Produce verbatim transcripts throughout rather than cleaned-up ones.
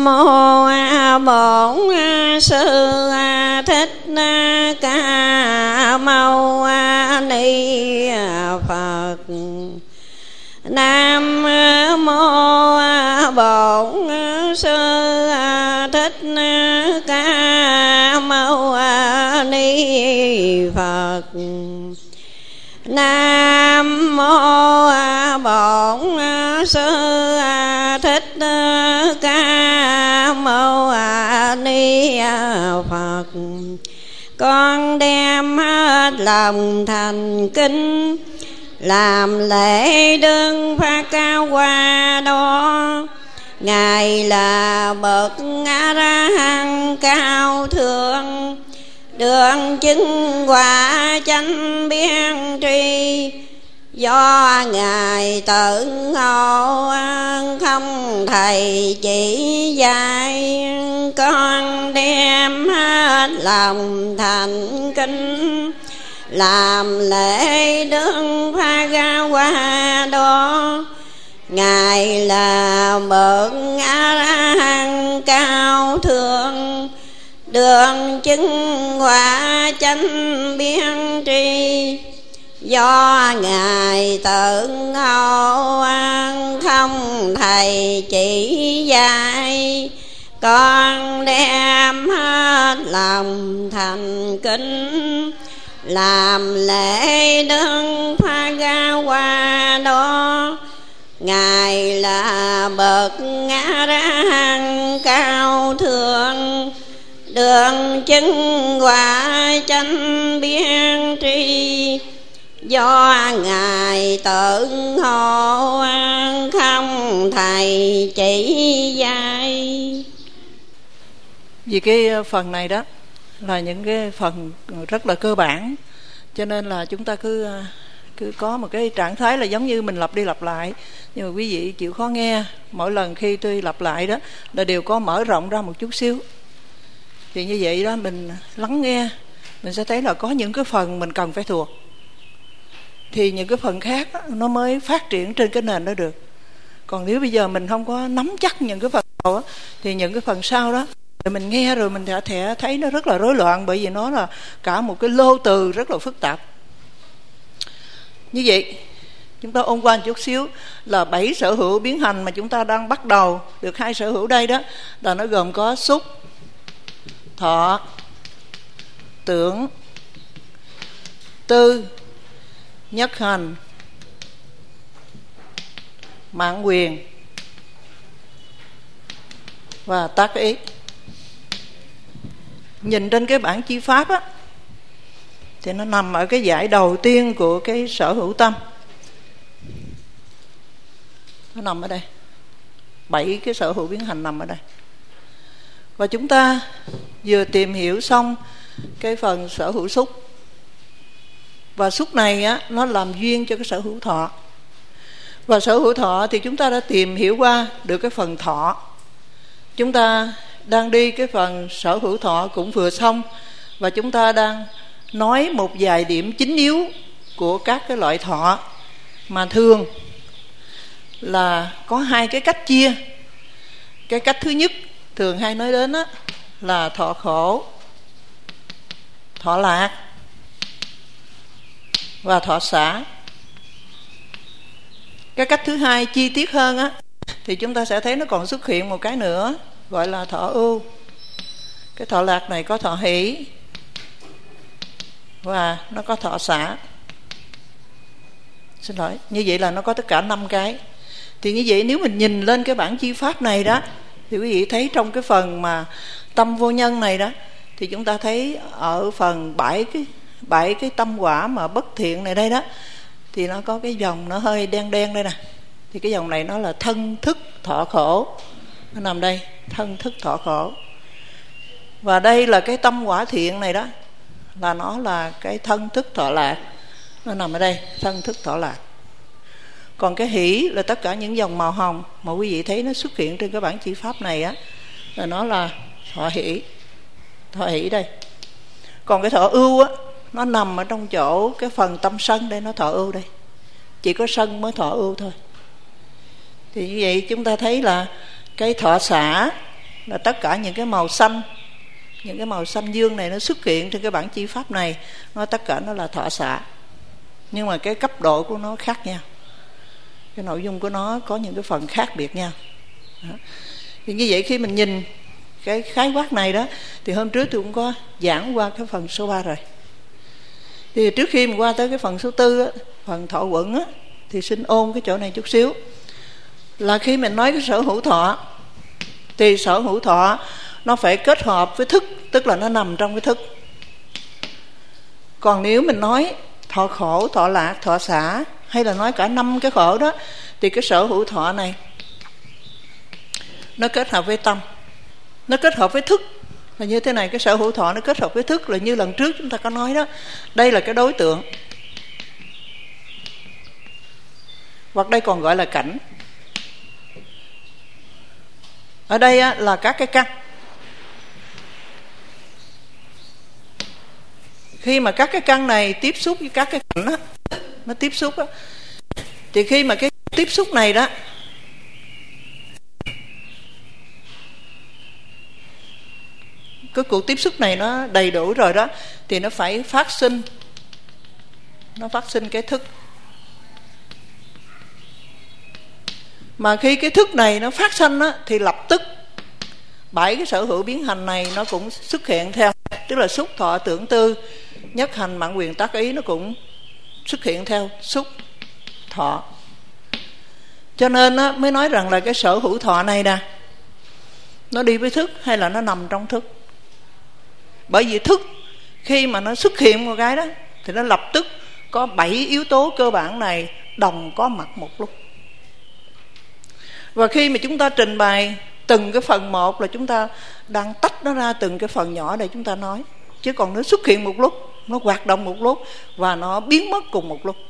mô Bổn Sư Thích Ca Mâu Ni Phật. Nam mô Bổn Sư Thích Ca Mâu Ni Phật. Nam mô Bổn Sư Thích Ca Mâu Ni Phật. Con đem hết lòng thành kính làm lễ đương phát cao qua đó. Ngài là bậc A La Hán cao thượng, đường chứng quả chánh biên tri. Do Ngài tự ngộ không thầy chỉ dạy, con đem hết lòng thành kính làm lễ đương pha ga qua đó. Ngài là bậc A La Hán cao thượng, đường chứng quả chánh biên tri. Do Ngài tự ngộ không thầy chỉ dạy, con đem hết lòng thành kính làm lễ đương pha ga qua đó. Ngài là bậc A La Hán cao thượng, đường chứng quả chánh biên tri. Do Ngài tự ngộ không thầy chỉ dạy. Vì cái phần này đó là những cái phần rất là cơ bản, cho nên là chúng ta cứ cứ có một cái trạng thái là giống như mình lặp đi lặp lại. Nhưng mà quý vị chịu khó nghe, mỗi lần khi tôi lặp lại đó là đều có mở rộng ra một chút xíu. Thì như vậy đó mình lắng nghe, mình sẽ thấy là có những cái phần mình cần phải thuộc, thì những cái phần khác đó, nó mới phát triển trên cái nền đó được. Còn nếu bây giờ mình không có nắm chắc những cái phần đầu đó, thì những cái phần sau đó rồi mình nghe rồi mình sẽ thấy nó rất là rối loạn, bởi vì nó là cả một cái lô từ rất là phức tạp. Như vậy chúng ta ôn qua một chút xíu là bảy sở hữu biến hành mà chúng ta đang bắt đầu được. Hai sở hữu đây đó là nó gồm có xúc, thọ, tưởng, tư, nhất hành, mãn quyền và tác ý. Nhìn trên cái bảng chi pháp á, thì nó nằm ở cái dải đầu tiên của cái sở hữu tâm. Nó nằm ở đây. Bảy cái sở hữu biến hành nằm ở đây. Và chúng ta vừa tìm hiểu xong cái phần sở hữu xúc. Và xúc này á, nó làm duyên cho cái sở hữu thọ. Và sở hữu thọ thì chúng ta đã tìm hiểu qua được cái phần thọ. Chúng ta đang đi cái phần sở hữu thọ cũng vừa xong. Và chúng ta đang nói một vài điểm chính yếu của các cái loại thọ, mà thường là có hai cái cách chia. Cái cách thứ nhất thường hay nói đến á, là thọ khổ, thọ lạc và thọ xả. Cái cách thứ hai chi tiết hơn á, thì chúng ta sẽ thấy nó còn xuất hiện một cái nữa, gọi là thọ ưu. Cái thọ lạc này có thọ hỷ và nó có thọ xả. Xin lỗi, như vậy là nó có tất cả năm cái. Thì như vậy nếu mình nhìn lên cái bản chi pháp này đó, thì quý vị thấy trong cái phần mà tâm vô nhân này đó, thì chúng ta thấy ở phần bảy cái bảy cái tâm quả mà bất thiện này đây đó, thì nó có cái dòng nó hơi đen đen đây nè. Thì cái dòng này nó là thân thức thọ khổ, nó nằm đây, thân thức thọ khổ. Và đây là cái tâm quả thiện này đó, là nó là cái thân thức thọ lạc, nó nằm ở đây, thân thức thọ lạc. Còn cái hỷ là tất cả những dòng màu hồng mà quý vị thấy nó xuất hiện trên cái bản chi pháp này á, là nó là thọ hỷ, thọ hỷ đây. Còn cái thọ ưu á, nó nằm ở trong chỗ cái phần tâm sân đây, nó thọ ưu đây. Chỉ có sân mới thọ ưu thôi. Thì như vậy chúng ta thấy là cái thọ xả là tất cả những cái màu xanh, những cái màu xanh dương này nó xuất hiện trên cái bản chi pháp này, nó tất cả nó là thọ xạ, nhưng mà cái cấp độ của nó khác nhau, cái nội dung của nó có những cái phần khác biệt nhau. Đó. Thì như vậy khi mình nhìn cái khái quát này đó, thì hôm trước tôi cũng có giảng qua cái phần số ba rồi. Thì trước khi mình qua tới cái phần số tư á, phần thọ uẩn á, thì xin ôn cái chỗ này chút xíu. Là khi mình nói cái sở hữu thọ, thì sở hữu thọ nó phải kết hợp với thức, tức là nó nằm trong cái thức. Còn nếu mình nói thọ khổ, thọ lạc, thọ xả, hay là nói cả năm cái khổ đó, thì cái sở hữu thọ này nó kết hợp với tâm, nó kết hợp với thức là như thế này. Cái sở hữu thọ nó kết hợp với thức là như lần trước chúng ta có nói đó. Đây là cái đối tượng, hoặc đây còn gọi là cảnh. Ở đây á, là các cái căn. Khi mà các cái căn này tiếp xúc với các cái cảnh á, nó tiếp xúc á, thì khi mà cái tiếp xúc này đó, cái cuộc tiếp xúc này nó đầy đủ rồi đó, thì nó phải phát sinh, nó phát sinh cái thức. Mà khi cái thức này nó phát sinh á, thì lập tức bảy cái sở hữu biến hành này nó cũng xuất hiện theo, tức là xúc, thọ, tưởng, tư, nhất hành, mạng quyền, tác ý nó cũng xuất hiện theo xúc, thọ. Cho nên á, mới nói rằng là cái sở hữu thọ này nè, nó đi với thức hay là nó nằm trong thức. Bởi vì thức khi mà nó xuất hiện một cái đó, thì nó lập tức có bảy yếu tố cơ bản này đồng có mặt một lúc. Và khi mà chúng ta trình bày từng cái phần một là chúng ta đang tách nó ra từng cái phần nhỏ để chúng ta nói. Chứ còn nó xuất hiện một lúc, nó hoạt động một lúc và nó biến mất cùng một lúc.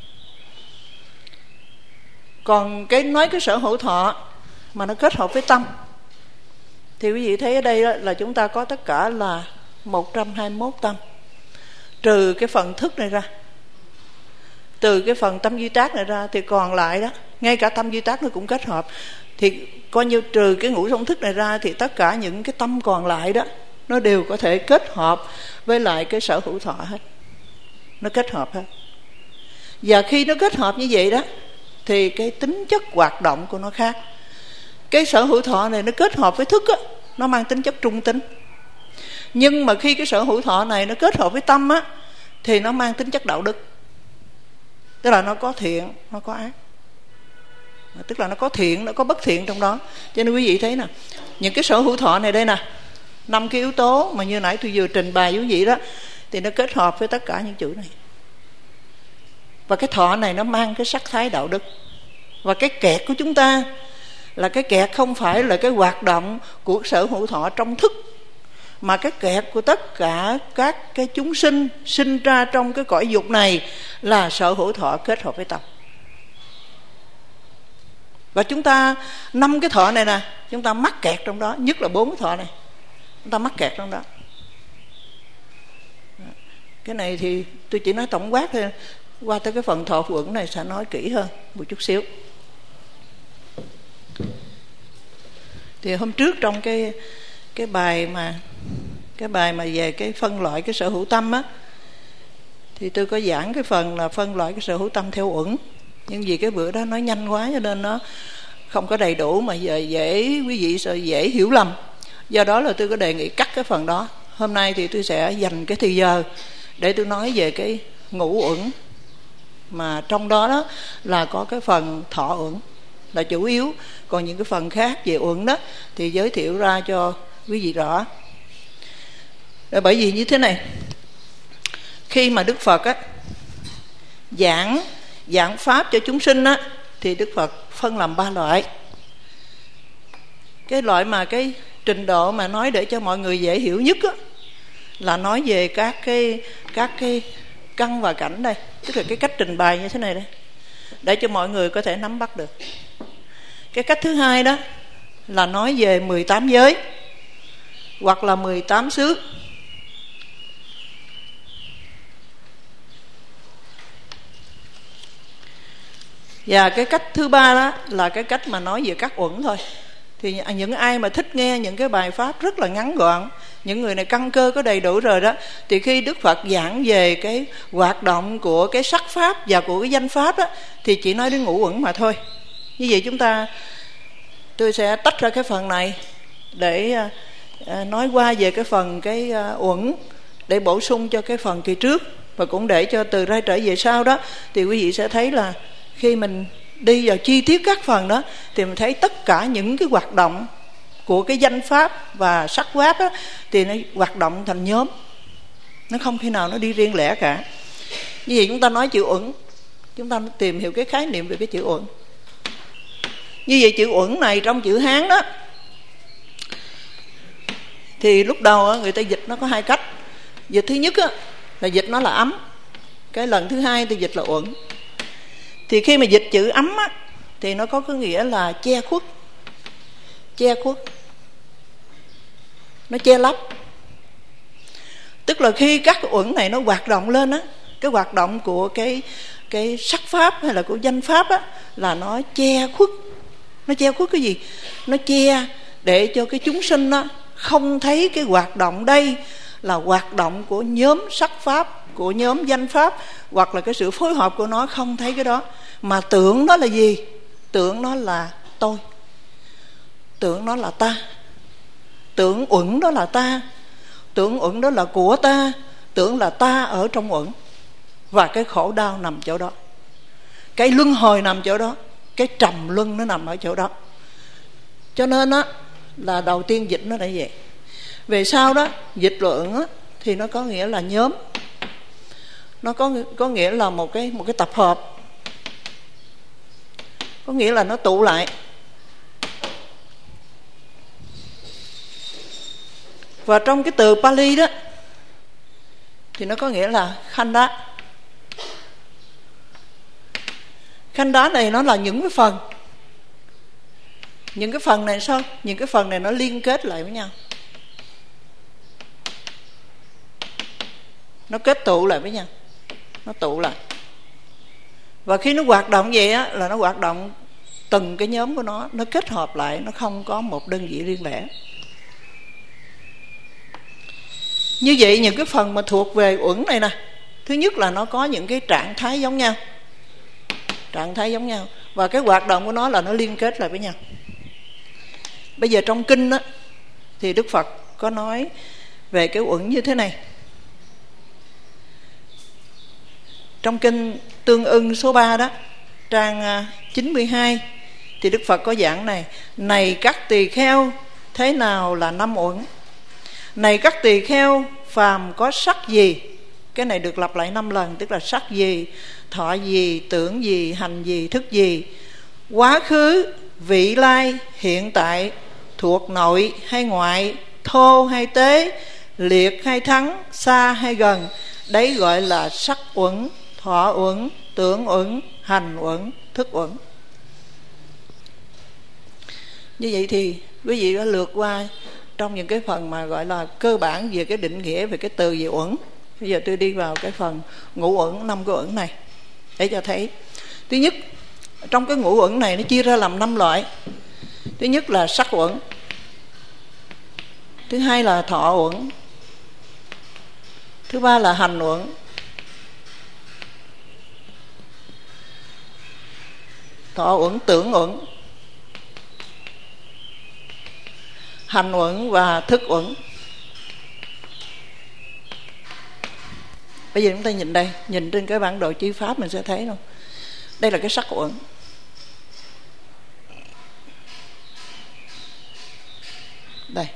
Còn cái nói cái sở hữu thọ mà nó kết hợp với tâm, thì quý vị thấy ở đây là chúng ta có tất cả là một trăm hai mươi mốt tâm, trừ cái phần thức này ra. Từ cái phần tâm duy tác này ra thì còn lại đó, ngay cả tâm duy tác nó cũng kết hợp. Thì coi như trừ cái ngũ song thức này ra, thì tất cả những cái tâm còn lại đó, nó đều có thể kết hợp với lại cái sở hữu thọ hết. Nó kết hợp hết. Và khi nó kết hợp như vậy đó, thì cái tính chất hoạt động của nó khác. Cái sở hữu thọ này nó kết hợp với thức á, nó mang tính chất trung tính. Nhưng mà khi cái sở hữu thọ này nó kết hợp với tâm á, thì nó mang tính chất đạo đức. Tức là nó có thiện, nó có ác. Tức là nó có thiện, nó có bất thiện trong đó. Cho nên quý vị thấy nè, những cái sở hữu thọ này đây nè, năm cái yếu tố mà như nãy tôi vừa trình bày với quý vị đó, thì nó kết hợp với tất cả những chữ này. Và cái thọ này nó mang cái sắc thái đạo đức. Và cái kẹt của chúng ta là cái kẹt không phải là cái hoạt động của sở hữu thọ trong thức, mà cái kẹt của tất cả các cái chúng sinh sinh ra trong cái cõi dục này là sở hữu thọ kết hợp với tâm. Và chúng ta năm cái thọ này nè, chúng ta mắc kẹt trong đó, nhất là bốn cái thọ này, chúng ta mắc kẹt trong đó. Cái này thì tôi chỉ nói tổng quát thôi, qua tới cái phần thọ uẩn này sẽ nói kỹ hơn một chút xíu. Thì hôm trước trong cái cái bài mà cái bài mà về cái phân loại cái sở hữu tâm á, thì tôi có giảng cái phần là phân loại cái sở hữu tâm theo uẩn. Nhưng vì cái bữa đó nói nhanh quá cho nên nó không có đầy đủ, mà giờ dễ quý vị sẽ dễ hiểu lầm. Do đó là tôi có đề nghị cắt cái phần đó. Hôm nay thì tôi sẽ dành cái thời giờ để tôi nói về cái ngũ uẩn, mà trong đó đó là có cái phần thọ uẩn là chủ yếu. Còn những cái phần khác về uẩn đó thì giới thiệu ra cho quý vị rõ. Bởi vì như thế này, khi mà Đức Phật á giảng giảng pháp cho chúng sinh á, thì Đức Phật phân làm ba loại. Cái loại mà cái trình độ mà nói để cho mọi người dễ hiểu nhất á, là nói về các cái các cái căn và cảnh đây, tức là cái cách trình bày như thế này đây, để cho mọi người có thể nắm bắt được. Cái cách thứ hai đó là nói về mười tám giới hoặc là mười tám xứ. Và cái cách thứ ba đó là cái cách mà nói về các uẩn thôi. Thì những ai mà thích nghe những cái bài pháp rất là ngắn gọn, những người này căn cơ có đầy đủ rồi đó, thì khi Đức Phật giảng về cái hoạt động của cái sắc pháp và của cái danh pháp đó, thì chỉ nói đến ngũ uẩn mà thôi. Như vậy chúng ta, tôi sẽ tách ra cái phần này để nói qua về cái phần cái uẩn, để bổ sung cho cái phần kỳ trước, và cũng để cho từ ra trở về sau đó thì quý vị sẽ thấy là khi mình đi vào chi tiết các phần đó thì mình thấy tất cả những cái hoạt động của cái danh pháp và sắc pháp đó, thì nó hoạt động thành nhóm, nó không khi nào nó đi riêng lẻ cả. Như vậy chúng ta nói chữ uẩn, chúng ta tìm hiểu cái khái niệm về cái chữ uẩn. Như vậy chữ uẩn này trong chữ Hán đó, thì lúc đầu người ta dịch nó có hai cách. Dịch thứ nhất là dịch nó là ấm, cái lần thứ hai thì dịch là uẩn. Thì khi mà dịch chữ ấm á, thì nó có cái nghĩa là che khuất, che khuất, nó che lấp. Tức là khi các cái uẩn này nó hoạt động lên á, cái hoạt động của cái cái sắc pháp hay là của danh pháp á, là nó che khuất. Nó che khuất cái gì? Nó che để cho cái chúng sinh á không thấy cái hoạt động đây là hoạt động của nhóm sắc pháp, của nhóm danh pháp, hoặc là cái sự phối hợp của nó, không thấy cái đó, mà tưởng nó là gì? Tưởng nó là tôi, tưởng nó là ta, tưởng uẩn đó là ta, tưởng uẩn đó là của ta, tưởng là ta ở trong uẩn. Và cái khổ đau nằm chỗ đó, cái luân hồi nằm chỗ đó, cái trầm luân nó nằm ở chỗ đó. Cho nên á là đầu tiên dịch nó đã vậy. Về sau đó dịch luận á, thì nó có nghĩa là nhóm, nó có có nghĩa là một cái một cái tập hợp, có nghĩa là nó tụ lại. Và trong cái từ Pali đó thì nó có nghĩa là khanda. Khanda này nó là những cái phần. Những cái phần này sao? Những cái phần này nó liên kết lại với nhau, nó kết tụ lại với nhau, nó tụ lại. Và khi nó hoạt động vậy á, là nó hoạt động từng cái nhóm của nó, nó kết hợp lại, nó không có một đơn vị riêng lẻ. Như vậy những cái phần mà thuộc về uẩn này nè, thứ nhất là nó có những cái trạng thái giống nhau, trạng thái giống nhau, và cái hoạt động của nó là nó liên kết lại với nhau. Bây giờ trong kinh á, thì Đức Phật có nói về cái uẩn như thế này. Trong kinh Tương Ưng số ba đó, trang chín mươi hai, thì Đức Phật có giảng này: này các tỳ kheo, thế nào là năm uẩn? Này các tỳ kheo, phàm có sắc gì? Cái này được lặp lại năm lần, tức là sắc gì, thọ gì, tưởng gì, hành gì, thức gì, quá khứ, vị lai, hiện tại, thuộc nội hay ngoại, thô hay tế, liệt hay thắng, xa hay gần, đấy gọi là sắc uẩn, thọ uẩn, tưởng uẩn, hành uẩn, thức uẩn. Như vậy thì quý vị đã lượt qua trong những cái phần mà gọi là cơ bản về cái định nghĩa về cái từ về uẩn. Bây giờ tôi đi vào cái phần ngũ uẩn, năm cái uẩn này để cho thấy. Thứ nhất, trong cái ngũ uẩn này nó chia ra làm năm loại. Thứ nhất là sắc uẩn, thứ hai là thọ uẩn, thứ ba là hành uẩn, thọ uẩn, tưởng uẩn, hành uẩn và thức uẩn. Bây giờ chúng ta nhìn đây, nhìn trên cái bản đồ chi pháp mình sẽ thấy không? Đây là cái sắc uẩn. Đây.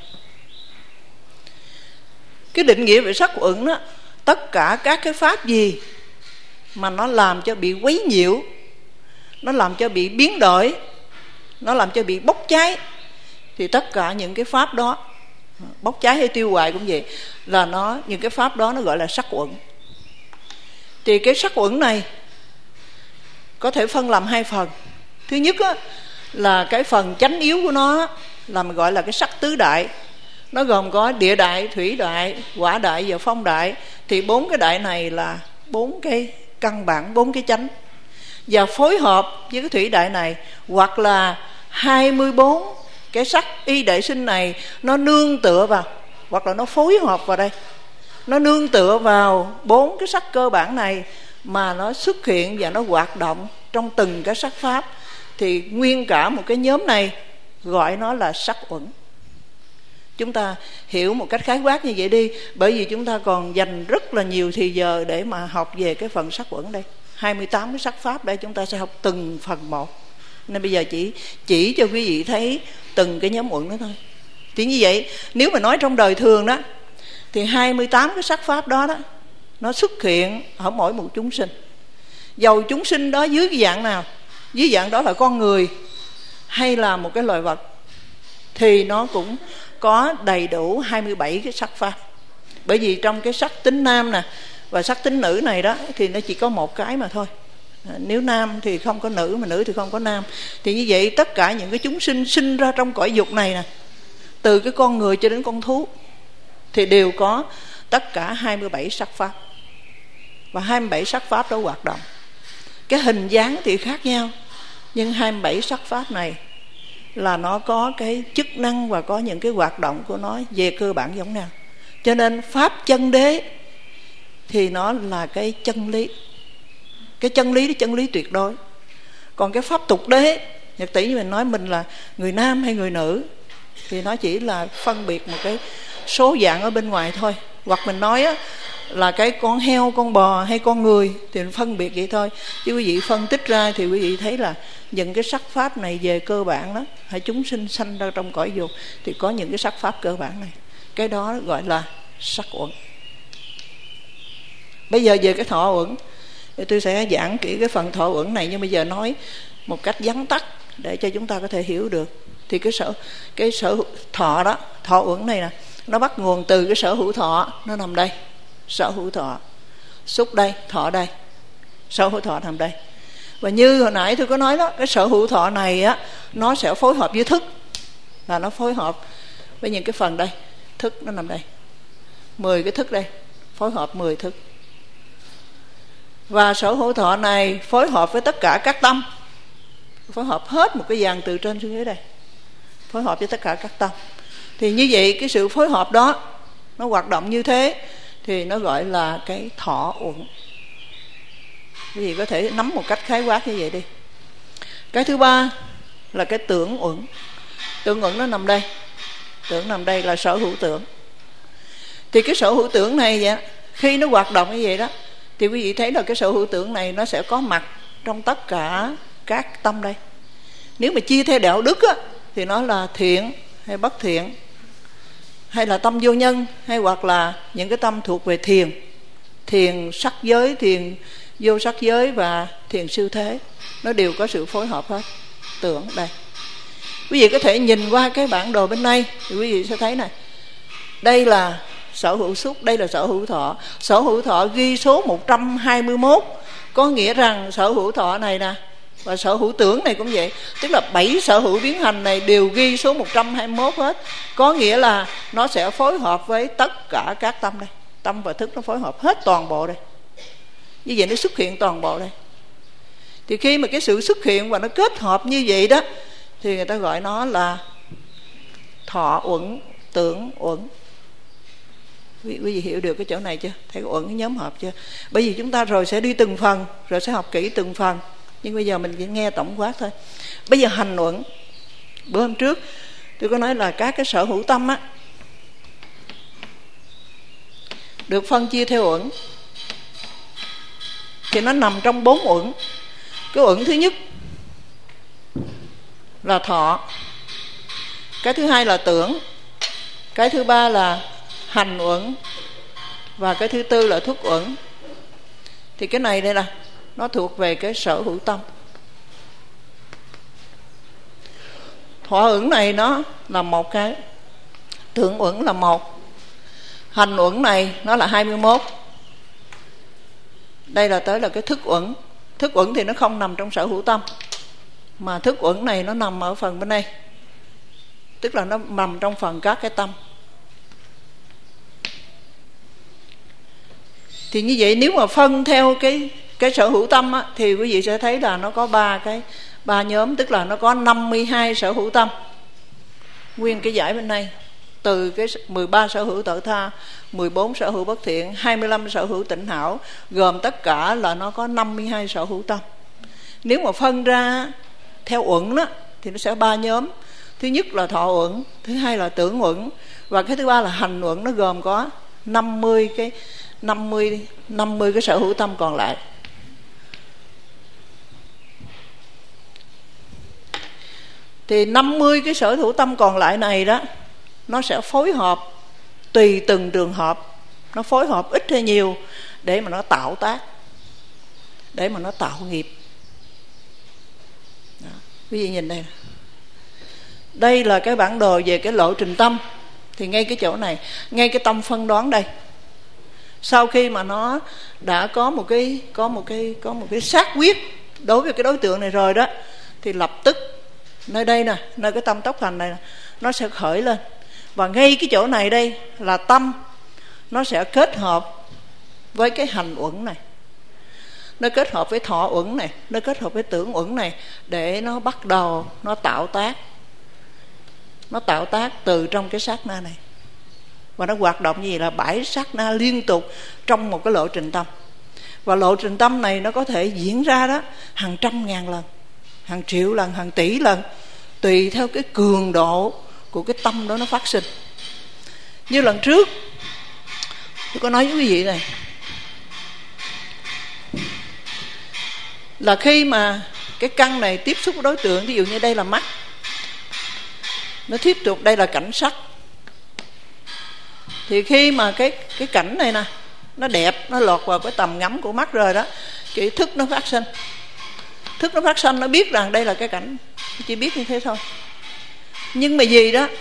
Cái định nghĩa về sắc uẩn đó, tất cả các cái pháp gì mà nó làm cho bị quấy nhiễu, nó làm cho bị biến đổi, nó làm cho bị bốc cháy, thì tất cả những cái pháp đó, bốc cháy hay tiêu hoại cũng vậy, là nó, những cái pháp đó nó gọi là sắc uẩn. Thì cái sắc uẩn này có thể phân làm hai phần. Thứ nhất á, là cái phần chánh yếu của nó là mình gọi là cái sắc tứ đại. Nó gồm có địa đại, thủy đại, hỏa đại và phong đại. Thì bốn cái đại này là bốn cái căn bản, bốn cái chánh. Và phối hợp với cái thủy đại này, hoặc là hai mươi bốn cái sắc y đệ sinh này nó nương tựa vào, hoặc là nó phối hợp vào đây, nó nương tựa vào bốn cái sắc cơ bản này mà nó xuất hiện và nó hoạt động trong từng cái sắc pháp, thì nguyên cả một cái nhóm này gọi nó là sắc uẩn. Chúng ta hiểu một cách khái quát như vậy đi, bởi vì chúng ta còn dành rất là nhiều thì giờ để mà học về cái phần sắc uẩn đây. hai mươi tám cái sắc pháp đây chúng ta sẽ học từng phần một, nên bây giờ chỉ chỉ cho quý vị thấy từng cái nhóm uẩn đó thôi. Thì như vậy nếu mà nói trong đời thường đó, thì hai mươi tám cái sắc pháp đó đó nó xuất hiện ở mỗi một chúng sinh. Dầu chúng sinh đó dưới cái dạng nào, dưới dạng đó là con người hay là một cái loài vật, thì nó cũng có đầy đủ hai mươi bảy cái sắc pháp. Bởi vì trong cái sắc tính nam nè và sắc tính nữ này đó, thì nó chỉ có một cái mà thôi. Nếu nam thì không có nữ, mà nữ thì không có nam. Thì như vậy tất cả những cái chúng sinh sinh ra trong cõi dục này nè, từ cái con người cho đến con thú, thì đều có tất cả hai mươi bảy sắc pháp. Và hai mươi bảy sắc pháp đó hoạt động. Cái hình dáng thì khác nhau, nhưng hai mươi bảy sắc pháp này là nó có cái chức năng và có những cái hoạt động của nó về cơ bản giống nhau. Cho nên pháp chân đế thì nó là cái chân lý. Cái chân lý là chân lý tuyệt đối. Còn cái pháp tục đế, Nhật tỷ như mình nói mình là người nam hay người nữ, thì nó chỉ là phân biệt một cái số dạng ở bên ngoài thôi. Hoặc mình nói á, là cái con heo, con bò hay con người, thì mình phân biệt vậy thôi. Chứ quý vị phân tích ra thì quý vị thấy là những cái sắc pháp này về cơ bản đó, hay chúng sinh sanh ra trong cõi dục thì có những cái sắc pháp cơ bản này. Cái đó gọi là sắc uẩn. Bây giờ về cái thọ uẩn thì tôi sẽ giảng kỹ cái phần thọ uẩn này, nhưng bây giờ nói một cách vắn tắt để cho chúng ta có thể hiểu được. Thì cái sở cái sở thọ đó, thọ uẩn này nè, nó bắt nguồn từ cái sở hữu thọ, nó nằm đây. Sở hữu thọ, xúc đây, thọ đây, sở hữu thọ nằm đây. Và như hồi nãy tôi có nói đó, cái sở hữu thọ này á, nó sẽ phối hợp với thức, là nó phối hợp với những cái phần đây. Thức nó nằm đây, mười cái thức đây, phối hợp mười thức. Và sở hữu thọ này phối hợp với tất cả các tâm, phối hợp hết một cái dàn từ trên xuống dưới đây, phối hợp với tất cả các tâm. Thì như vậy cái sự phối hợp đó nó hoạt động như thế thì nó gọi là cái thọ uẩn. Quý vị có thể nắm một cách khái quát như vậy đi. Cái thứ ba là cái tưởng uẩn. Tưởng uẩn nó nằm đây. Tưởng nằm đây là sở hữu tưởng. Thì cái sở hữu tưởng này vậy, khi nó hoạt động như vậy đó, thì quý vị thấy là cái sở hữu tưởng này nó sẽ có mặt trong tất cả các tâm đây. Nếu mà chia theo đạo đức á, thì nó là thiện hay bất thiện, hay là tâm vô nhân, hay hoặc là những cái tâm thuộc về thiền, thiền sắc giới, thiền vô sắc giới và thiền siêu thế, nó đều có sự phối hợp hết. Tưởng đây, quý vị có thể nhìn qua cái bản đồ bên đây thì quý vị sẽ thấy này, đây là sở hữu xúc, đây là sở hữu thọ. Sở hữu thọ ghi số một trăm hai mươi mốt, có nghĩa rằng sở hữu thọ này nè và sở hữu tưởng này cũng vậy, tức là bảy sở hữu biến hành này đều ghi số một trăm hai mươi mốt hết. Có nghĩa là nó sẽ phối hợp với tất cả các tâm đây. Tâm và thức nó phối hợp hết toàn bộ đây. Như vậy nó xuất hiện toàn bộ đây. Thì khi mà cái sự xuất hiện và nó kết hợp như vậy đó, thì người ta gọi nó là thọ uẩn, tưởng uẩn. Quý vị hiểu được cái chỗ này chưa? Thấy uẩn cái nhóm hợp chưa? Bởi vì chúng ta rồi sẽ đi từng phần, rồi sẽ học kỹ từng phần, nhưng bây giờ mình chỉ nghe tổng quát thôi. Bây giờ hành uẩn. Bữa hôm trước tôi có nói là các cái sở hữu tâm á được phân chia theo uẩn, thì nó nằm trong bốn uẩn. Cái uẩn thứ nhất là thọ, cái thứ hai là tưởng, cái thứ ba là hành uẩn, và cái thứ tư là thức uẩn. Thì cái này đây là nó thuộc về cái sở hữu tâm. Thọ uẩn này nó là một cái, tưởng uẩn là một, hành uẩn này nó là hai mươi mốt. Đây là tới là cái thức uẩn. Thức uẩn thì nó không nằm trong sở hữu tâm, mà thức uẩn này nó nằm ở phần bên đây, tức là nó nằm trong phần các cái tâm. Thì như vậy nếu mà phân theo cái cái sở hữu tâm á, thì quý vị sẽ thấy là nó có ba cái ba nhóm, tức là nó có năm mươi hai sở hữu tâm. nguyên cái giải bên này, từ cái mười ba sở hữu tự tha, mười bốn sở hữu bất thiện, hai mươi lăm sở hữu tịnh hảo, gồm tất cả là nó có năm mươi hai sở hữu tâm. Nếu mà phân ra theo uẩn đó thì nó sẽ ba nhóm. Thứ nhất là thọ uẩn, thứ hai là tưởng uẩn, và cái thứ ba là hành uẩn. Nó gồm có năm mươi cái năm mươi năm mươi cái sở hữu tâm còn lại. Thì năm mươi cái sở hữu tâm còn lại này đó, nó sẽ phối hợp tùy từng trường hợp, nó phối hợp ít hay nhiều để mà nó tạo tác, để mà nó tạo nghiệp. Đó. Quý vị nhìn đây, đây là cái bản đồ về cái lộ trình tâm. Thì ngay cái chỗ này, ngay cái tâm phân đoán đây, sau khi mà nó đã có một cái có một cái có một cái xác quyết đối với cái đối tượng này rồi đó, thì lập tức nơi đây nè, nơi cái tâm tốc hành này nè, nó sẽ khởi lên. Và ngay cái chỗ này đây là tâm nó sẽ kết hợp với cái hành uẩn này, nó kết hợp với thọ uẩn này, nó kết hợp với tưởng uẩn này, để nó bắt đầu nó tạo tác, nó tạo tác từ trong cái sát na này. Và nó hoạt động như vậy là bảy sát na liên tục trong một cái lộ trình tâm. Và lộ trình tâm này nó có thể diễn ra đó hàng trăm ngàn lần, hàng triệu lần, hàng tỷ lần, tùy theo cái cường độ của cái tâm đó nó phát sinh. Như lần trước tôi có nói với quý vị này, là khi mà cái căn này tiếp xúc với đối tượng, ví dụ như đây là mắt, nó tiếp tục đây là cảnh sắc, thì khi mà cái cái cảnh này nè nó đẹp, nó lọt vào cái tầm ngắm của mắt rồi đó, cái thức nó phát sinh. Thức nó phát sinh, nó biết rằng đây là cái cảnh, chỉ biết như thế thôi. Nhưng mà gì đó,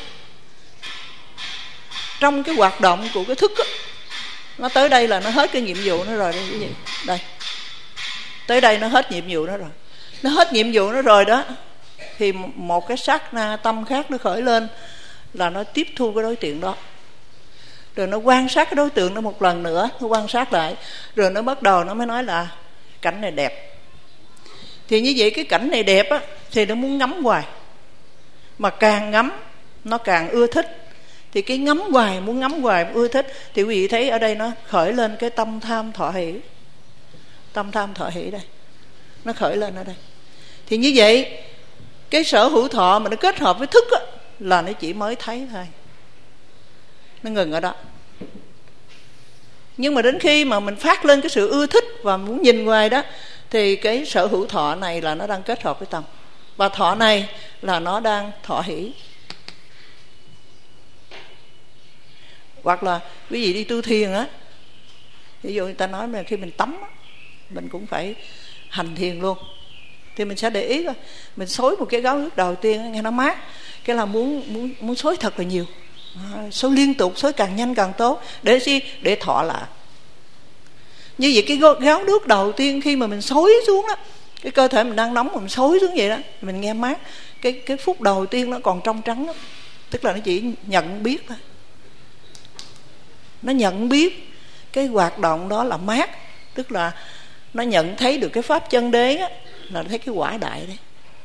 trong cái hoạt động của cái thức đó, nó tới đây là nó hết cái nhiệm vụ nó rồi. Đây cái gì? Đây, tới đây nó hết nhiệm vụ nó rồi. Nó hết nhiệm vụ nó rồi đó, thì một cái sát na tâm khác nó khởi lên, là nó tiếp thu cái đối tượng đó, rồi nó quan sát cái đối tượng đó một lần nữa, nó quan sát lại, rồi nó bắt đầu nó mới nói là cảnh này đẹp. Thì như vậy cái cảnh này đẹp á, thì nó muốn ngắm hoài, mà càng ngắm nó càng ưa thích. Thì cái ngắm hoài, muốn ngắm hoài, ưa thích, thì quý vị thấy ở đây nó khởi lên cái tâm tham thọ hỷ. Tâm tham thọ hỷ đây, nó khởi lên ở đây. Thì như vậy cái sở hữu thọ mà nó kết hợp với thức á, là nó chỉ mới thấy thôi, nó ngừng ở đó. Nhưng mà đến khi mà mình phát lên cái sự ưa thích và muốn nhìn ngoài đó, thì cái sở hữu thọ này là nó đang kết hợp với tâm, và thọ này là nó đang thọ hỷ. Hoặc là quý vị đi tu thiền á, ví dụ người ta nói là khi mình tắm á, mình cũng phải hành thiền luôn, thì mình sẽ để ý coi, mình xối một cái gáo nước đầu tiên nghe nó mát, cái là muốn muốn muốn xối thật là nhiều, à, xối liên tục, xối càng nhanh càng tốt, để gì? Để thọ lại. Như vậy cái gáo nước đầu tiên khi mà mình xối xuống đó, cái cơ thể mình đang nóng mà mình xối xuống vậy đó, mình nghe mát, cái cái phút đầu tiên nó còn trong trắng đó, tức là nó chỉ nhận biết thôi, nó nhận biết cái hoạt động đó là mát, tức là nó nhận thấy được cái pháp chân đế á, là thấy cái quả đại đấy,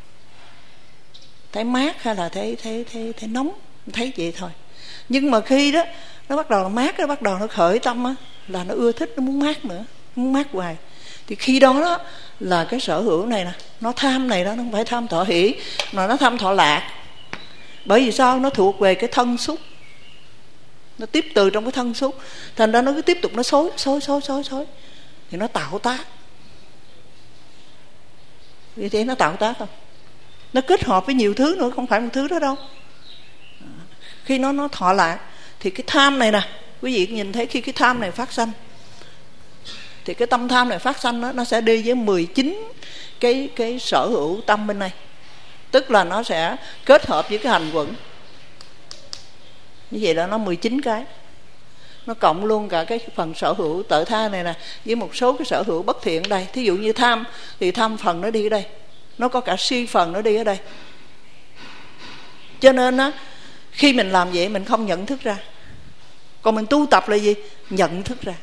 thấy mát hay là thấy thấy thấy thấy nóng, thấy vậy thôi. Nhưng mà khi đó nó bắt đầu là mát, nó bắt đầu nó khởi tâm á, là nó ưa thích, nó muốn mát nữa, muốn mát hoài. Thì khi đó, đó là cái sở hữu này nè, nó tham này đó, nó không phải tham thọ hỷ, mà nó tham thọ lạc. Bởi vì sao? Nó thuộc về cái thân xúc, nó tiếp từ trong cái thân xúc, thành ra nó cứ tiếp tục nó xối xối xối xối xối, thì nó tạo tác. Vì thế nó tạo tác không? Nó kết hợp với nhiều thứ nữa, không phải một thứ đó đâu. Khi nó nó thọ lạc, thì cái tham này nè, quý vị nhìn thấy khi cái tham này phát sanh, thì cái tâm tham này phát sanh đó, nó sẽ đi với mười chín cái cái sở hữu tâm bên này, tức là nó sẽ kết hợp với cái hành quẩn. Như vậy là nó mười chín cái, nó cộng luôn cả cái phần sở hữu tự tha này nè, với một số cái sở hữu bất thiện ở đây. Thí dụ như tham, thì tham phần nó đi ở đây, nó có cả si phần nó đi ở đây. Cho nên á, khi mình làm vậy mình không nhận thức ra. Còn mình tu tập là gì? Nhận thức ra.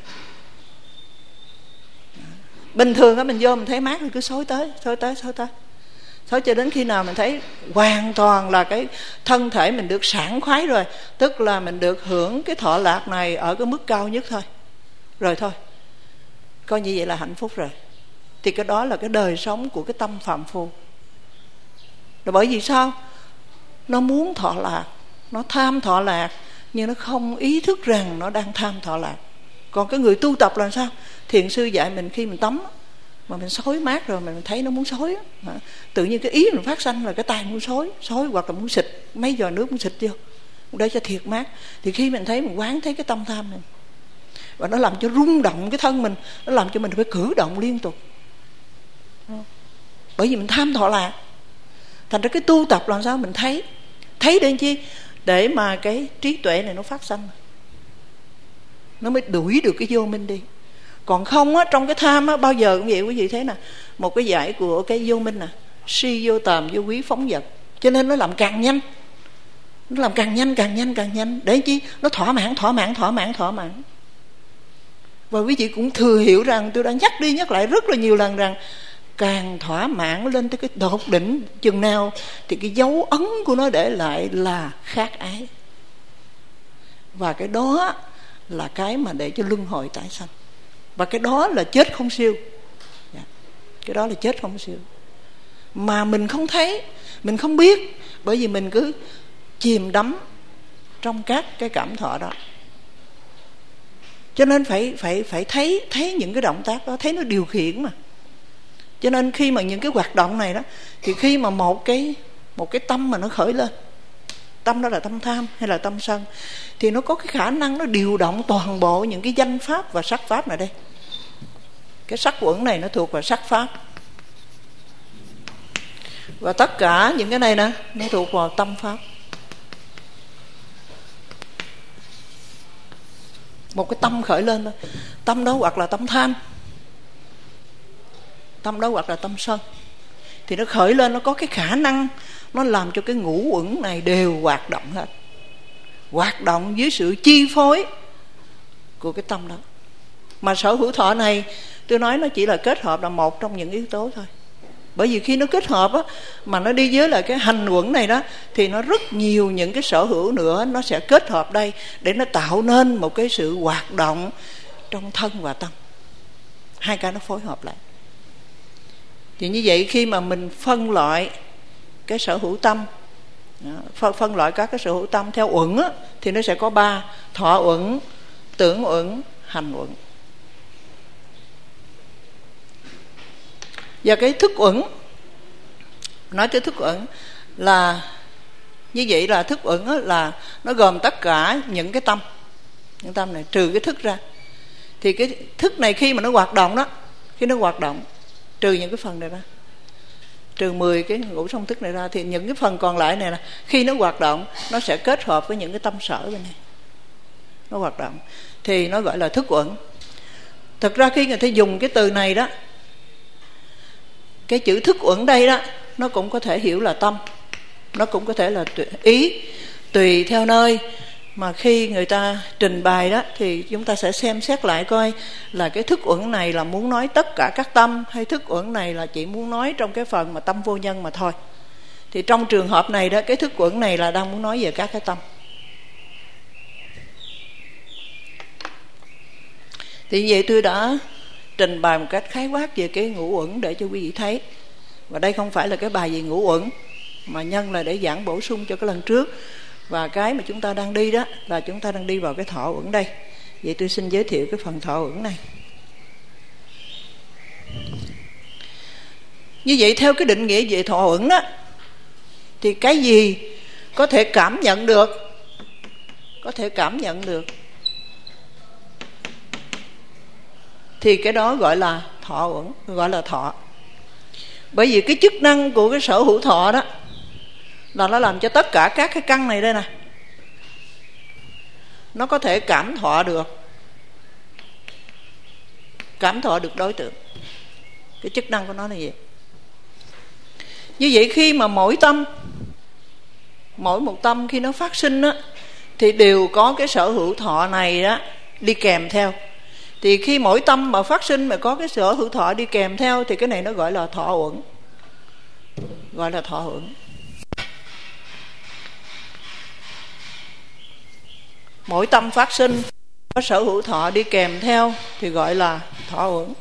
Bình thường á, mình vô mình thấy mát thì cứ xối tới, xối tới, xối tới. Thôi cho đến khi nào mình thấy hoàn toàn là cái thân thể mình được sảng khoái rồi, tức là mình được hưởng cái thọ lạc này ở cái mức cao nhất thôi, rồi thôi, coi như vậy là hạnh phúc rồi. Thì cái đó là cái đời sống của cái tâm phàm phu. Là bởi vì sao? Nó muốn thọ lạc, nó tham thọ lạc, nhưng nó không ý thức rằng nó đang tham thọ lạc. Còn cái người tu tập là sao? Thiền sư dạy mình khi mình tắm mà mình xối mát rồi mình thấy nó muốn xối, tự nhiên cái ý mình phát sanh là cái tay muốn xối, xối hoặc là muốn xịt mấy giọt nước muốn xịt vô để cho thiệt mát. Thì khi mình thấy mình quán thấy cái tâm tham này, và nó làm cho rung động cái thân mình, nó làm cho mình phải cử động liên tục, bởi vì mình tham thọ lạc. Thành ra cái tu tập làm sao mình thấy, thấy để chi? Để mà cái trí tuệ này nó phát sanh, nó mới đuổi được cái vô minh đi. Còn không á, trong cái tham á, bao giờ cũng vậy quý vị thấy nè, một cái giải của cái vô minh nè, si vô tàm vô quý phóng dật, cho nên nó làm càng nhanh, nó làm càng nhanh càng nhanh càng nhanh để chi? Nó thỏa mãn thỏa mãn thỏa mãn thỏa mãn. Và quý vị cũng thừa hiểu rằng tôi đã nhắc đi nhắc lại rất là nhiều lần rằng càng thỏa mãn lên tới cái đột đỉnh chừng nào thì cái dấu ấn của nó để lại là khát ái, và cái đó là cái mà để cho luân hồi tái sanh, và cái đó là chết không siêu. Cái đó là chết không siêu, mà mình không thấy, mình không biết, bởi vì mình cứ chìm đắm trong các cái cảm thọ đó. Cho nên phải phải phải thấy thấy những cái động tác đó, thấy nó điều khiển mà. Cho nên khi mà những cái hoạt động này đó, thì khi mà một cái một cái tâm mà nó khởi lên, tâm đó là tâm tham hay là tâm sân, thì nó có cái khả năng nó điều động toàn bộ những cái danh pháp và sắc pháp này đây. Cái sắc uẩn này nó thuộc vào sắc pháp, và tất cả những cái này nè nó thuộc vào tâm pháp. Một cái tâm khởi lên thôi, tâm đó hoặc là tâm tham, tâm đó hoặc là tâm sân, thì nó khởi lên, nó có cái khả năng nó làm cho cái ngũ uẩn này đều hoạt động hết, hoạt động dưới sự chi phối của cái tâm đó. Mà sở hữu thọ này tôi nói nó chỉ là kết hợp, là một trong những yếu tố thôi. Bởi vì khi nó kết hợp á, mà nó đi với lại cái hành uẩn này đó, thì nó rất nhiều những cái sở hữu nữa nó sẽ kết hợp đây để nó tạo nên một cái sự hoạt động trong thân và tâm. Hai cái nó phối hợp lại. Thì như vậy khi mà mình phân loại cái sở hữu tâm, phân, phân loại các cái sở hữu tâm theo uẩn á, thì nó sẽ có ba: thọ uẩn, tưởng uẩn, hành uẩn. Và cái thức uẩn, nói tới thức uẩn là như vậy, là thức uẩn là nó gồm tất cả những cái tâm, những tâm này trừ cái thức ra. Thì cái thức này khi mà nó hoạt động đó, khi nó hoạt động trừ những cái phần này ra, trừ mười cái ngũ song thức này ra, thì những cái phần còn lại này là khi nó hoạt động nó sẽ kết hợp với những cái tâm sở bên này, nó hoạt động thì nó gọi là thức uẩn. Thực ra khi người ta dùng cái từ này đó, cái chữ thức uẩn đây đó, nó cũng có thể hiểu là tâm, nó cũng có thể là ý, tùy theo nơi mà khi người ta trình bày đó, thì chúng ta sẽ xem xét lại coi là cái thức uẩn này là muốn nói tất cả các tâm, hay thức uẩn này là chỉ muốn nói trong cái phần mà tâm vô nhân mà thôi. Thì trong trường hợp này đó, cái thức uẩn này là đang muốn nói về các cái tâm. Thì vậy tôi đã trình bày một cách khái quát về cái ngũ uẩn để cho quý vị thấy. Và đây không phải là cái bài về ngũ uẩn, mà nhân là để giảng bổ sung cho cái lần trước. Và cái mà chúng ta đang đi đó là chúng ta đang đi vào cái thọ uẩn đây. Vậy tôi xin giới thiệu cái phần thọ uẩn này. Như vậy theo cái định nghĩa về thọ uẩn đó, thì cái gì có thể cảm nhận được, có thể cảm nhận được thì cái đó gọi là thọ uẩn, gọi là thọ. Bởi vì cái chức năng của cái sở hữu thọ đó là nó làm cho tất cả các cái căn này đây nè, nó có thể cảm thọ được, cảm thọ được đối tượng. Cái chức năng của nó là gì? Như vậy khi mà mỗi tâm, mỗi một tâm khi nó phát sinh á, thì đều có cái sở hữu thọ này đó đi kèm theo. Thì khi mỗi tâm mà phát sinh mà có cái sở hữu thọ đi kèm theo, thì cái này nó gọi là thọ uẩn. gọi là thọ hưởng. Mỗi tâm phát sinh có sở hữu thọ đi kèm theo thì gọi là thọ hưởng.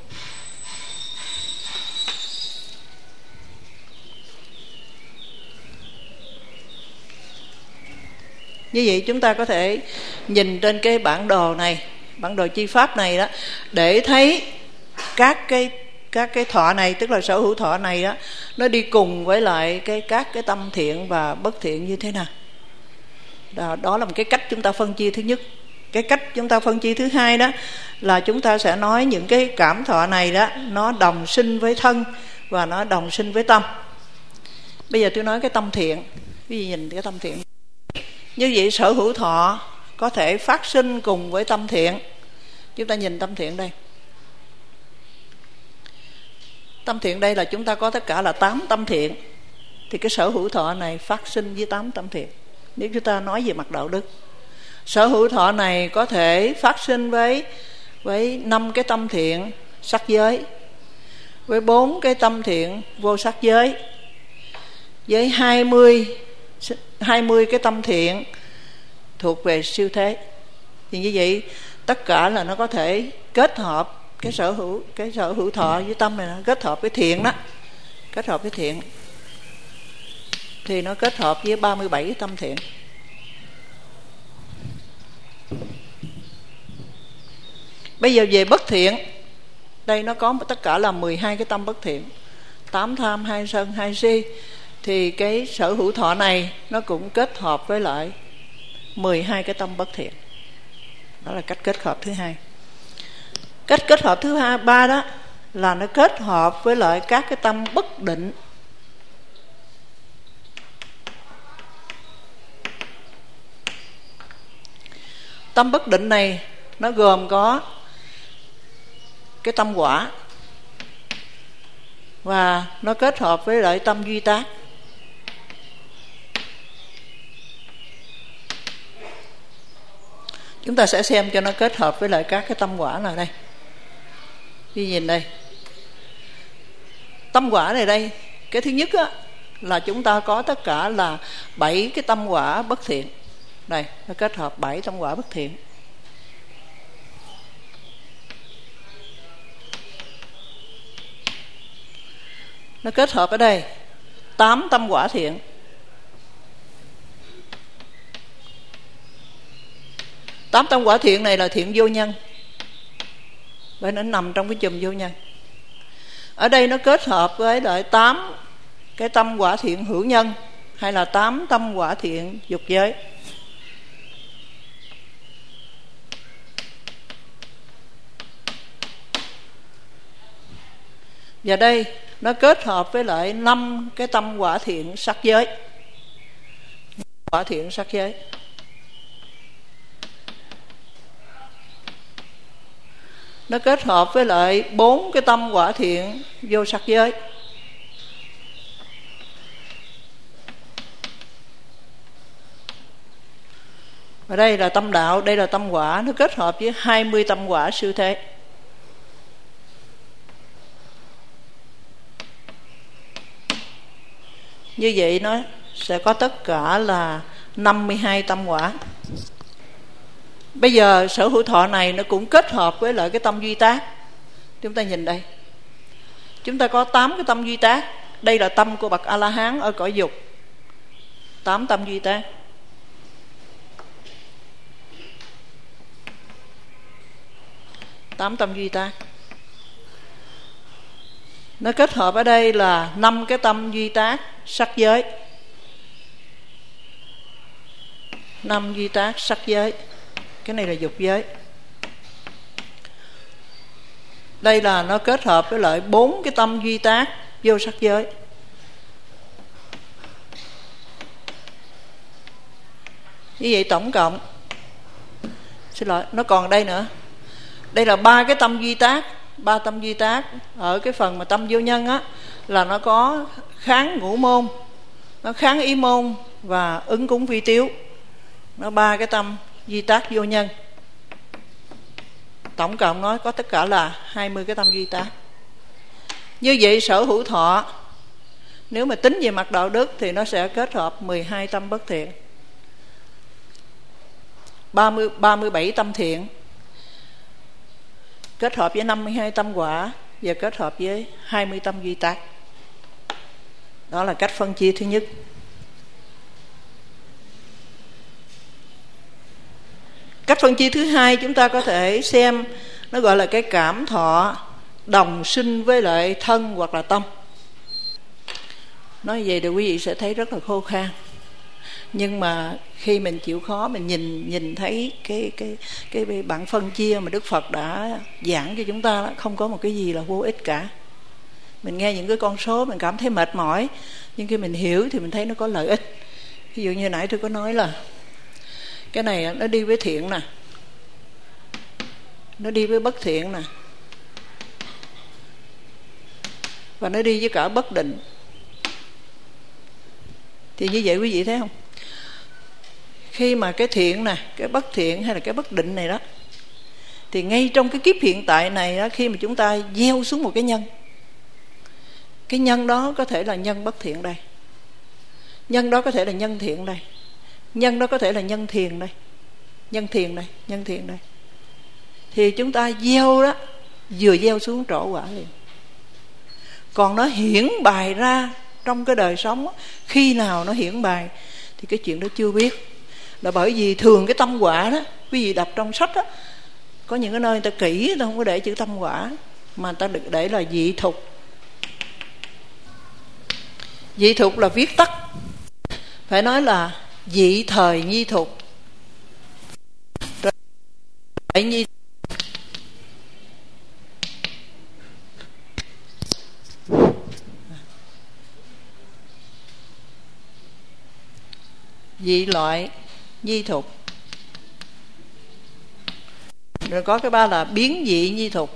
Như vậy chúng ta có thể nhìn trên cái bản đồ này, bản đồ chi pháp này đó, để thấy các cái các cái thọ này, tức là sở hữu thọ này đó, nó đi cùng với lại cái các cái tâm thiện và bất thiện như thế nào. Đó, đó là một cái cách chúng ta phân chia thứ nhất. Cái cách chúng ta phân chia thứ hai đó là chúng ta sẽ nói những cái cảm thọ này đó, nó đồng sinh với thân và nó đồng sinh với tâm. Bây giờ tôi nói cái tâm thiện. Quý vị nhìn cái tâm thiện. Như vậy sở hữu thọ có thể phát sinh cùng với tâm thiện. Chúng ta nhìn tâm thiện đây. Tâm thiện đây là chúng ta có tất cả là tám tâm thiện. Thì cái sở hữu thọ này phát sinh với tám tâm thiện. Nếu chúng ta nói về mặt đạo đức, sở hữu thọ này có thể phát sinh với với năm cái tâm thiện sắc giới, với bốn cái tâm thiện vô sắc giới, với hai mươi hai mươi cái tâm thiện thuộc về siêu thế. Thì như vậy tất cả là nó có thể kết hợp cái sở hữu cái sở hữu thọ với tâm này, nó kết hợp với thiện đó, kết hợp với thiện thì nó kết hợp với ba mươi bảy tâm thiện. Bây giờ về bất thiện, đây nó có tất cả là mười hai cái tâm bất thiện, tám tham, hai sân, hai si. Thì cái sở hữu thọ này nó cũng kết hợp với lại mười hai cái tâm bất thiện. Đó là cách kết hợp thứ hai. Cách kết hợp thứ hai, ba đó là nó kết hợp với lại các cái tâm bất định. Tâm bất định này nó gồm có cái tâm quả và nó kết hợp với lại tâm duy tác. Chúng ta sẽ xem cho nó kết hợp với lại các cái tâm quả nào đây. Đi nhìn đây. Tâm quả này đây, cái thứ nhất á, là chúng ta có tất cả là bảy cái tâm quả bất thiện. Đây, nó kết hợp bảy tâm quả bất thiện. Nó kết hợp ở đây tám tâm quả thiện. Tám tâm quả thiện này là thiện vô nhân, bởi nó nằm trong cái chùm vô nhân. Ở đây nó kết hợp với lại tám cái tâm quả thiện hữu nhân, hay là tám tâm quả thiện dục giới. Và đây nó kết hợp với lại năm cái tâm quả thiện sắc giới. Quả thiện sắc giới. Nó kết hợp với lại bốn cái tâm quả thiện vô sắc giới. Và đây là tâm đạo, đây là tâm quả, nó kết hợp với hai mươi tâm quả siêu thế. Như vậy nó sẽ có tất cả là năm mươi hai tâm quả. Bây giờ sở hữu thọ này nó cũng kết hợp với lại cái tâm duy tác. Chúng ta nhìn đây. Chúng ta có tám cái tâm duy tác. Đây là tâm của bậc A-la-hán ở cõi dục. tám tâm duy tác. tám tâm duy tác. Nó kết hợp ở đây là năm cái tâm duy tác sắc giới. năm duy tác sắc giới. Cái này là dục giới. Đây là nó kết hợp với lại bốn cái tâm duy tác vô sắc giới. Như vậy tổng cộng, xin lỗi, nó còn đây nữa. Đây là ba cái tâm duy tác. Ba tâm duy tác ở cái phần mà tâm vô nhân á, là nó có kháng ngũ môn, nó kháng ý môn và ứng cúng vi tiếu. Nó ba cái tâm duy tác vô nhân. Tổng cộng nói có tất cả là hai mươi cái tâm duy tác. Như vậy sở hữu thọ Nếu mà tính về mặt đạo đức thì nó sẽ kết hợp mười hai tâm bất thiện, ba mươi, ba mươi bảy tâm thiện, kết hợp với năm mươi hai tâm quả, và kết hợp với hai mươi tâm duy tác. Đó là cách phân chia thứ nhất. Cách phân chia thứ hai chúng ta có thể xem, nó gọi là cái cảm thọ đồng sinh với lại thân hoặc là tâm. Nói vậy thì quý vị sẽ thấy rất là khô khan. Nhưng mà khi mình chịu khó, mình nhìn nhìn thấy cái cái cái bản phân chia mà Đức Phật đã giảng cho chúng ta đó, không có một cái gì là vô ích cả. Mình nghe những cái con số mình cảm thấy mệt mỏi, nhưng khi mình hiểu thì mình thấy nó có lợi ích. Ví dụ như nãy tôi có nói là cái này nó đi với thiện nè, nó đi với bất thiện nè, và nó đi với cả bất định. Thì như vậy quý vị thấy không? Khi mà cái thiện nè, cái bất thiện hay là cái bất định này đó, thì ngay trong cái kiếp hiện tại này đó, khi mà chúng ta gieo xuống một cái nhân, cái nhân đó có thể là nhân bất thiện đây, nhân đó có thể là nhân thiện đây, nhân đó có thể là nhân thiền đây, nhân thiền đây, nhân thiền đây. Thì chúng ta gieo đó, vừa gieo xuống trổ quả liền. Còn nó hiển bài ra trong cái đời sống, khi nào nó hiển bài thì cái chuyện đó chưa biết. Là bởi vì thường cái tâm quả đó, quý vị đọc trong sách đó, có những cái nơi người ta kỹ, người ta không có để chữ tâm quả, mà người ta được để là dị thục. Dị thục là viết tắt, phải nói là dị thời nhi thục. Rồi nhi dị loại nhi thục. Rồi có cái ba là biến dị nhi thục.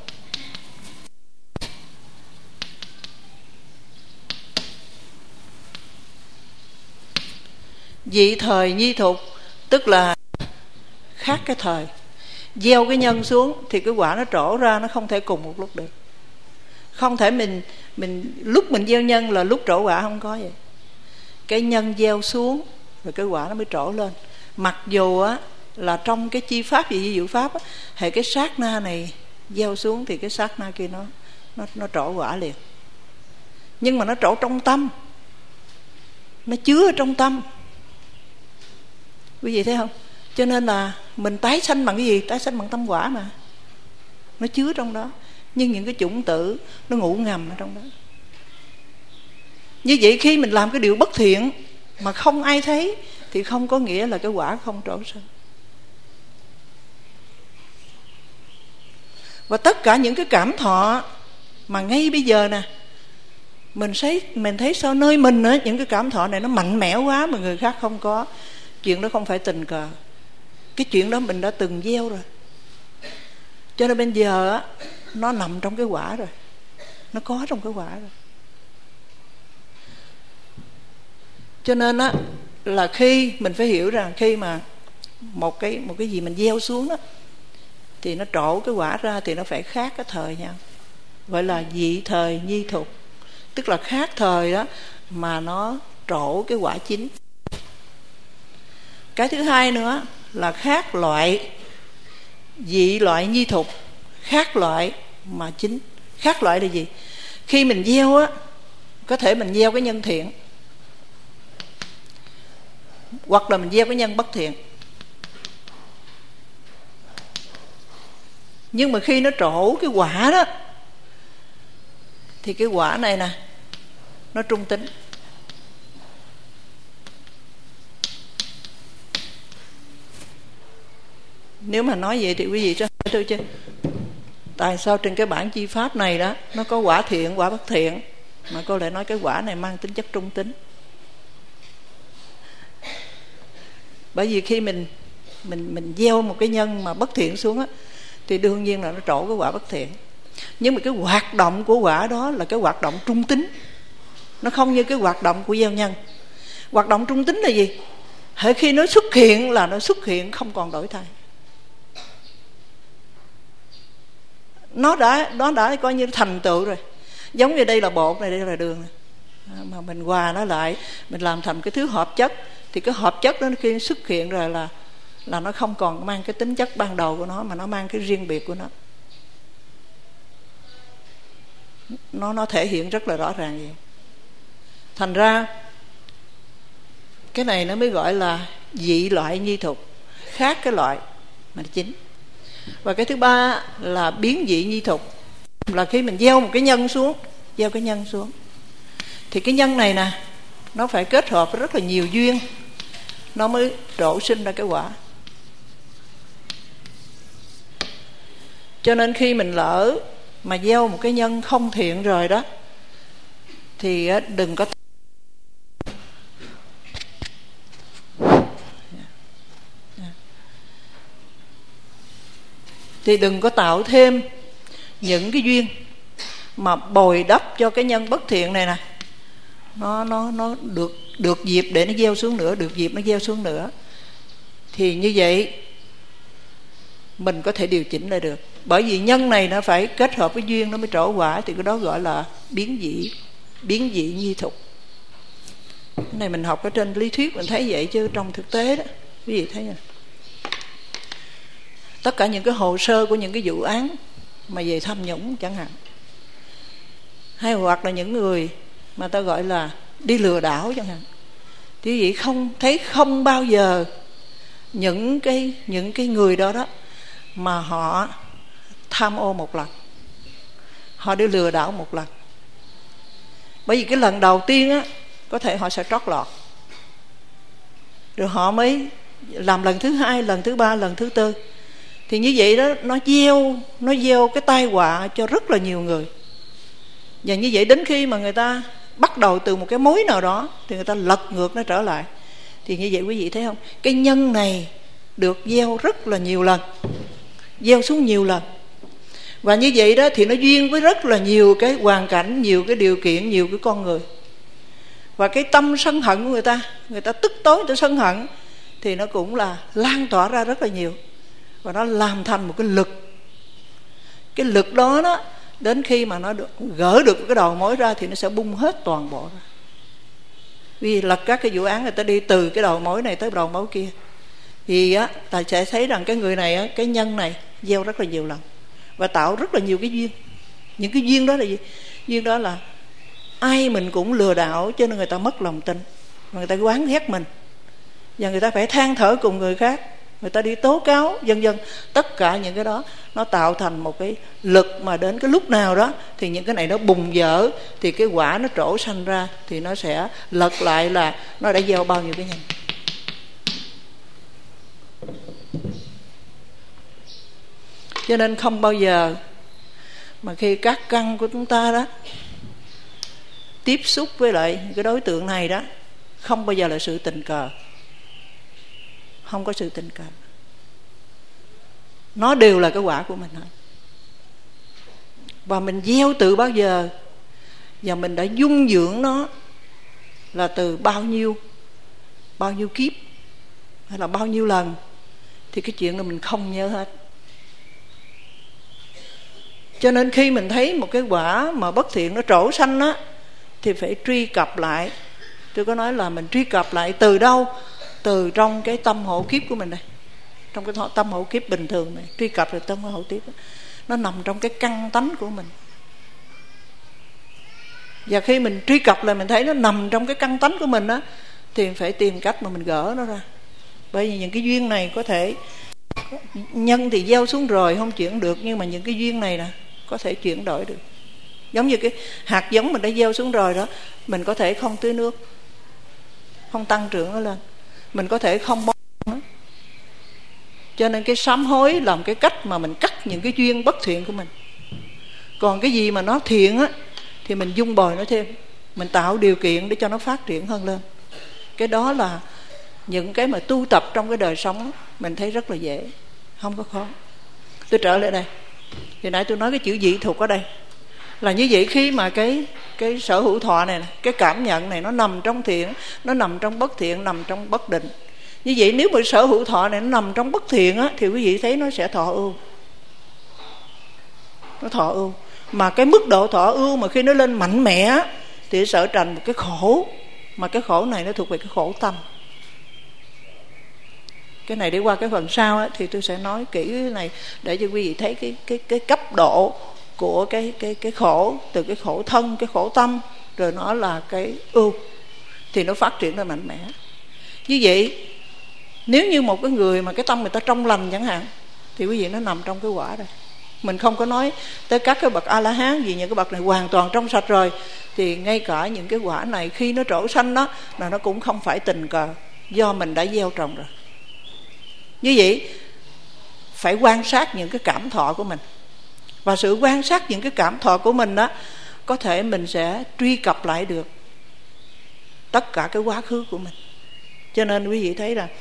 Dị thời nhi thục tức là khác cái thời. Gieo cái nhân xuống thì cái quả nó trổ ra, nó không thể cùng một lúc được. Không thể mình mình lúc mình gieo nhân là lúc trổ quả, không có vậy. Cái nhân gieo xuống rồi cái quả nó mới trổ lên. Mặc dù á là trong cái chi pháp gì diệu pháp á, hệ cái sát na này gieo xuống thì cái sát na kia nó nó nó trổ quả liền. Nhưng mà nó trổ trong tâm, nó chứa ở trong tâm. Quý vị thấy không? Cho nên là mình tái sanh bằng cái gì? Tái sanh bằng tâm quả mà. Nó chứa trong đó. Nhưng những cái chủng tử nó ngủ ngầm ở trong đó. Như vậy khi mình làm cái điều bất thiện mà không ai thấy thì không có nghĩa là cái quả không trổ sanh. Và tất cả những cái cảm thọ mà ngay bây giờ nè, mình thấy mình thấy sao nơi mình á, những cái cảm thọ này nó mạnh mẽ quá mà người khác không có. Chuyện đó không phải tình cờ. Cái chuyện đó mình đã từng gieo rồi. Cho nên bây giờ á, nó nằm trong cái quả rồi, nó có trong cái quả rồi. Cho nên á là khi mình phải hiểu rằng khi mà một cái một cái gì mình gieo xuống đó thì nó trổ cái quả ra thì nó phải khác cái thời nhau. Gọi là dị thời nhi thục, tức là khác thời đó mà nó trổ cái quả chính. Cái thứ hai nữa là khác loại. Dị loại nhi thục, khác loại mà chính. Khác loại là gì? Khi mình gieo á, có thể mình gieo cái nhân thiện, hoặc là mình gieo cái nhân bất thiện. Nhưng mà khi nó trổ cái quả đó thì cái quả này nè, nó trung tính. Nếu mà nói vậy thì quý vị cho hỏi tôi chứ, tại sao trên cái bản chi pháp này đó nó có quả thiện, quả bất thiện, mà cô lại nói cái quả này mang tính chất trung tính? Bởi vì khi mình mình mình gieo một cái nhân mà bất thiện xuống á, thì đương nhiên là nó trổ cái quả bất thiện. Nhưng mà cái hoạt động của quả đó là cái hoạt động trung tính, nó không như cái hoạt động của gieo nhân. Hoạt động trung tính là gì? Hễ khi nó xuất hiện là nó xuất hiện không còn đổi thay. Nó đã nó đã coi như thành tựu rồi. Giống như đây là bột này, đây là đường này. mà mình hòa nó lại, mình làm thành cái thứ hợp chất, thì cái hợp chất đó khi xuất hiện rồi là là nó không còn mang cái tính chất ban đầu của nó, mà nó mang cái riêng biệt của nó. Nó nó thể hiện rất là rõ ràng vậy. Thành ra cái này nó mới gọi là dị loại nhi thục, khác cái loại mà chính. Và cái thứ ba là biến dị nhi thục, là khi mình gieo một cái nhân xuống, gieo cái nhân xuống, thì cái nhân này nè, nó phải kết hợp với rất là nhiều duyên, nó mới trổ sinh ra cái quả. Cho nên khi mình lỡ mà gieo một cái nhân không thiện rồi đó, thì đừng có thì đừng có tạo thêm những cái duyên mà bồi đắp cho cái nhân bất thiện này nè, nó nó nó được được dịp để nó gieo xuống nữa, được dịp nó gieo xuống nữa. Thì như vậy mình có thể điều chỉnh lại được. Bởi vì nhân này nó phải kết hợp với duyên nó mới trổ quả, thì cái đó gọi là biến dị, biến dị nhi thục. Cái này mình học ở trên lý thuyết mình thấy vậy, chứ trong thực tế đó quý vị thấy nè, tất cả những cái hồ sơ của những cái vụ án mà về tham nhũng chẳng hạn, hay hoặc là những người mà ta gọi là đi lừa đảo chẳng hạn, thì quý vị không thấy không bao giờ những cái những cái người đó đó mà họ tham ô một lần, họ đi lừa đảo một lần. Bởi vì cái lần đầu tiên á, có thể họ sẽ trót lọt, rồi họ mới làm lần thứ hai, lần thứ ba, lần thứ tư. Thì như vậy đó, nó gieo nó gieo cái tai họa cho rất là nhiều người. Và như vậy đến khi mà người ta bắt đầu từ một cái mối nào đó, thì người ta lật ngược nó trở lại. Thì như vậy quý vị thấy không, cái nhân này được gieo rất là nhiều lần, gieo xuống nhiều lần. Và như vậy đó thì nó duyên với rất là nhiều cái hoàn cảnh, nhiều cái điều kiện, nhiều cái con người. Và cái tâm sân hận của người ta, người ta tức tối, người ta sân hận, thì nó cũng là lan tỏa ra rất là nhiều. Và nó làm thành một cái lực. Cái lực đó đó, đến khi mà nó được, gỡ được cái đầu mối ra, thì nó sẽ bung hết toàn bộ ra. Vì lật các cái vụ án, người ta đi từ cái đầu mối này tới đầu mối kia, thì á, ta sẽ thấy rằng cái người này á, cái nhân này gieo rất là nhiều lần và tạo rất là nhiều cái duyên. Những cái duyên đó là gì? Duyên đó là ai mình cũng lừa đảo, cho nên người ta mất lòng tin, và người ta oán ghét mình, và người ta phải than thở cùng người khác, người ta đi tố cáo, vân vân. Tất cả những cái đó nó tạo thành một cái lực, mà đến cái lúc nào đó thì những cái này nó bùng vỡ, thì cái quả nó trổ sanh ra, thì nó sẽ lật lại là nó đã gieo bao nhiêu cái nhân. Cho nên không bao giờ mà khi các căn của chúng ta đó tiếp xúc với lại cái đối tượng này đó, không bao giờ là sự tình cờ, không có sự tình cờ, nó đều là cái quả của mình thôi. Và mình gieo từ bao giờ, và mình đã dung dưỡng nó là từ bao nhiêu bao nhiêu kiếp, hay là bao nhiêu lần, thì cái chuyện đó mình không nhớ hết. Cho nên khi mình thấy một cái quả mà bất thiện nó trổ sanh á, thì phải truy cập lại. Tôi có nói là mình truy cập lại từ đâu? Từ trong cái tâm hộ kiếp của mình đây, trong cái tâm hộ kiếp bình thường này, truy cập được tâm hộ kiếp đó. Nó nằm trong cái căn tánh của mình. Và khi mình truy cập lại, mình thấy nó nằm trong cái căn tánh của mình á, thì phải tìm cách mà mình gỡ nó ra. Bởi vì những cái duyên này có thể, nhân thì gieo xuống rồi không chuyển được, nhưng mà những cái duyên này nè có thể chuyển đổi được. Giống như cái hạt giống mình đã gieo xuống rồi đó, mình có thể không tưới nước, không tăng trưởng nó lên, mình có thể không bón nó. Cho nên cái sám hối làm cái cách mà mình cắt những cái duyên bất thiện của mình. Còn cái gì mà nó thiện á, thì mình dung bồi nó thêm, mình tạo điều kiện để cho nó phát triển hơn lên. Cái đó là những cái mà tu tập trong cái đời sống, mình thấy rất là dễ, không có khó. Tôi trở lại đây, thì nãy tôi nói cái chữ dị thuộc ở đây là như vậy. Khi mà cái cái sở hữu thọ này, cái cảm nhận này nó nằm trong thiện, nó nằm trong bất thiện, nằm trong bất định. Như vậy nếu mà sở hữu thọ này nó nằm trong bất thiện á, thì quý vị thấy nó sẽ thọ ưu, nó thọ ưu. Mà cái mức độ thọ ưu mà khi nó lên mạnh mẽ, thì sở thành một cái khổ, mà cái khổ này nó thuộc về cái khổ tâm. Cái này để qua cái phần sau á, thì tôi sẽ nói kỹ cái này để cho quý vị thấy cái cái cái cấp độ của cái cái cái khổ, từ cái khổ thân, cái khổ tâm, rồi nó là cái ưu, thì nó phát triển ra mạnh mẽ. Như vậy nếu như một cái người mà cái tâm người ta trong lành chẳng hạn, thì quý vị nó nằm trong cái quả đây. Mình không có nói tới các cái bậc A-la-hán gì, những cái bậc này hoàn toàn trong sạch rồi, thì ngay cả những cái quả này khi nó trổ sanh đó là nó cũng không phải tình cờ, do mình đã gieo trồng rồi. Như vậy phải quan sát những cái cảm thọ của mình, và sự quan sát những cái cảm thọ của mình đó, có thể mình sẽ truy cập lại được tất cả cái quá khứ của mình. Cho nên quý vị thấy là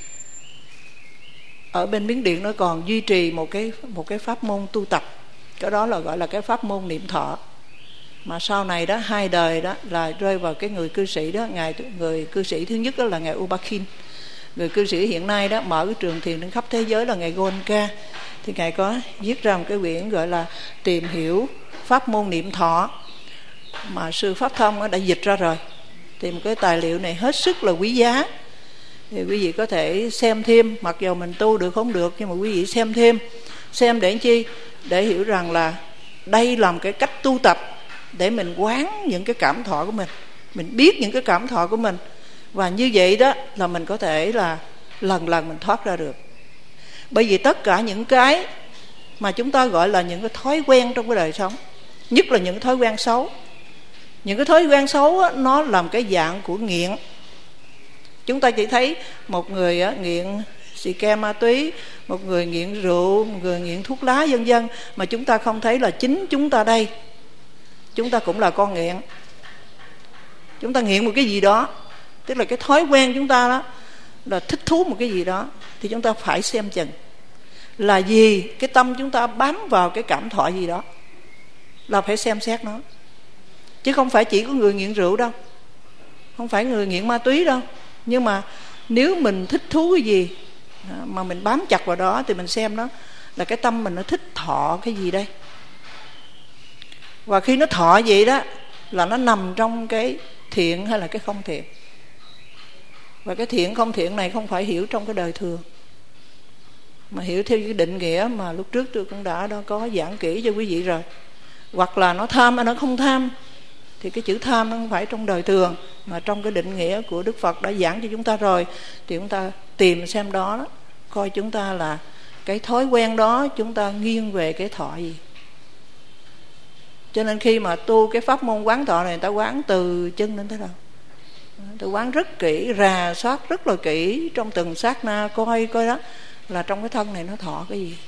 ở bên Miến Điện nó còn duy trì một cái một cái pháp môn tu tập, cái đó là gọi là cái pháp môn niệm thọ. Mà sau này đó hai đời đó là rơi vào cái người cư sĩ đó, ngài người cư sĩ thứ nhất đó là ngài U Ba Khin. Người cư sĩ hiện nay đó mở cái trường thiền trên khắp thế giới là ngài Goenka. Thì ngài có viết ra một cái quyển gọi là Tìm hiểu pháp môn niệm thọ, mà sư Pháp Thông đã dịch ra rồi. Thì một cái tài liệu này hết sức là quý giá, thì quý vị có thể xem thêm. Mặc dù mình tu được không được, nhưng mà quý vị xem thêm. Xem để chi? Để hiểu rằng là đây là một cái cách tu tập để mình quán những cái cảm thọ của mình, mình biết những cái cảm thọ của mình, và như vậy đó là mình có thể là lần lần mình thoát ra được. Bởi vì tất cả những cái mà chúng ta gọi là những cái thói quen trong cái đời sống, nhất là những thói quen xấu, những cái thói quen xấu đó, nó làm cái dạng của nghiện. Chúng ta chỉ thấy một người á, nghiện xì ke ma túy, một người nghiện rượu, một người nghiện thuốc lá vân vân, mà chúng ta không thấy là chính chúng ta đây, chúng ta cũng là con nghiện. Chúng ta nghiện một cái gì đó, tức là cái thói quen chúng ta đó là thích thú một cái gì đó, thì chúng ta phải xem chừng là gì cái tâm chúng ta bám vào cái cảm thọ gì đó, là phải xem xét nó. Chứ không phải chỉ có người nghiện rượu đâu, không phải người nghiện ma túy đâu. Nhưng mà nếu mình thích thú cái gì mà mình bám chặt vào đó, thì mình xem nó là cái tâm mình nó thích thọ cái gì đây. Và khi nó thọ vậy đó là nó nằm trong cái thiện hay là cái không thiện. Và cái thiện không thiện này không phải hiểu trong cái đời thường, mà hiểu theo cái định nghĩa mà lúc trước tôi cũng đã đó có giảng kỹ cho quý vị rồi. Hoặc là nó tham hay nó không tham, thì cái chữ tham nó không phải trong đời thường, mà trong cái định nghĩa của Đức Phật đã giảng cho chúng ta rồi. Thì chúng ta tìm xem đó, đó coi chúng ta là cái thói quen đó chúng ta nghiêng về cái thọ gì. Cho nên khi mà tu cái pháp môn quán thọ này, người ta quán từ chân đến tới đầu, tôi quán rất kỹ, rà soát rất là kỹ trong từng sát na, coi coi đó là trong cái thân này nó thọ cái gì,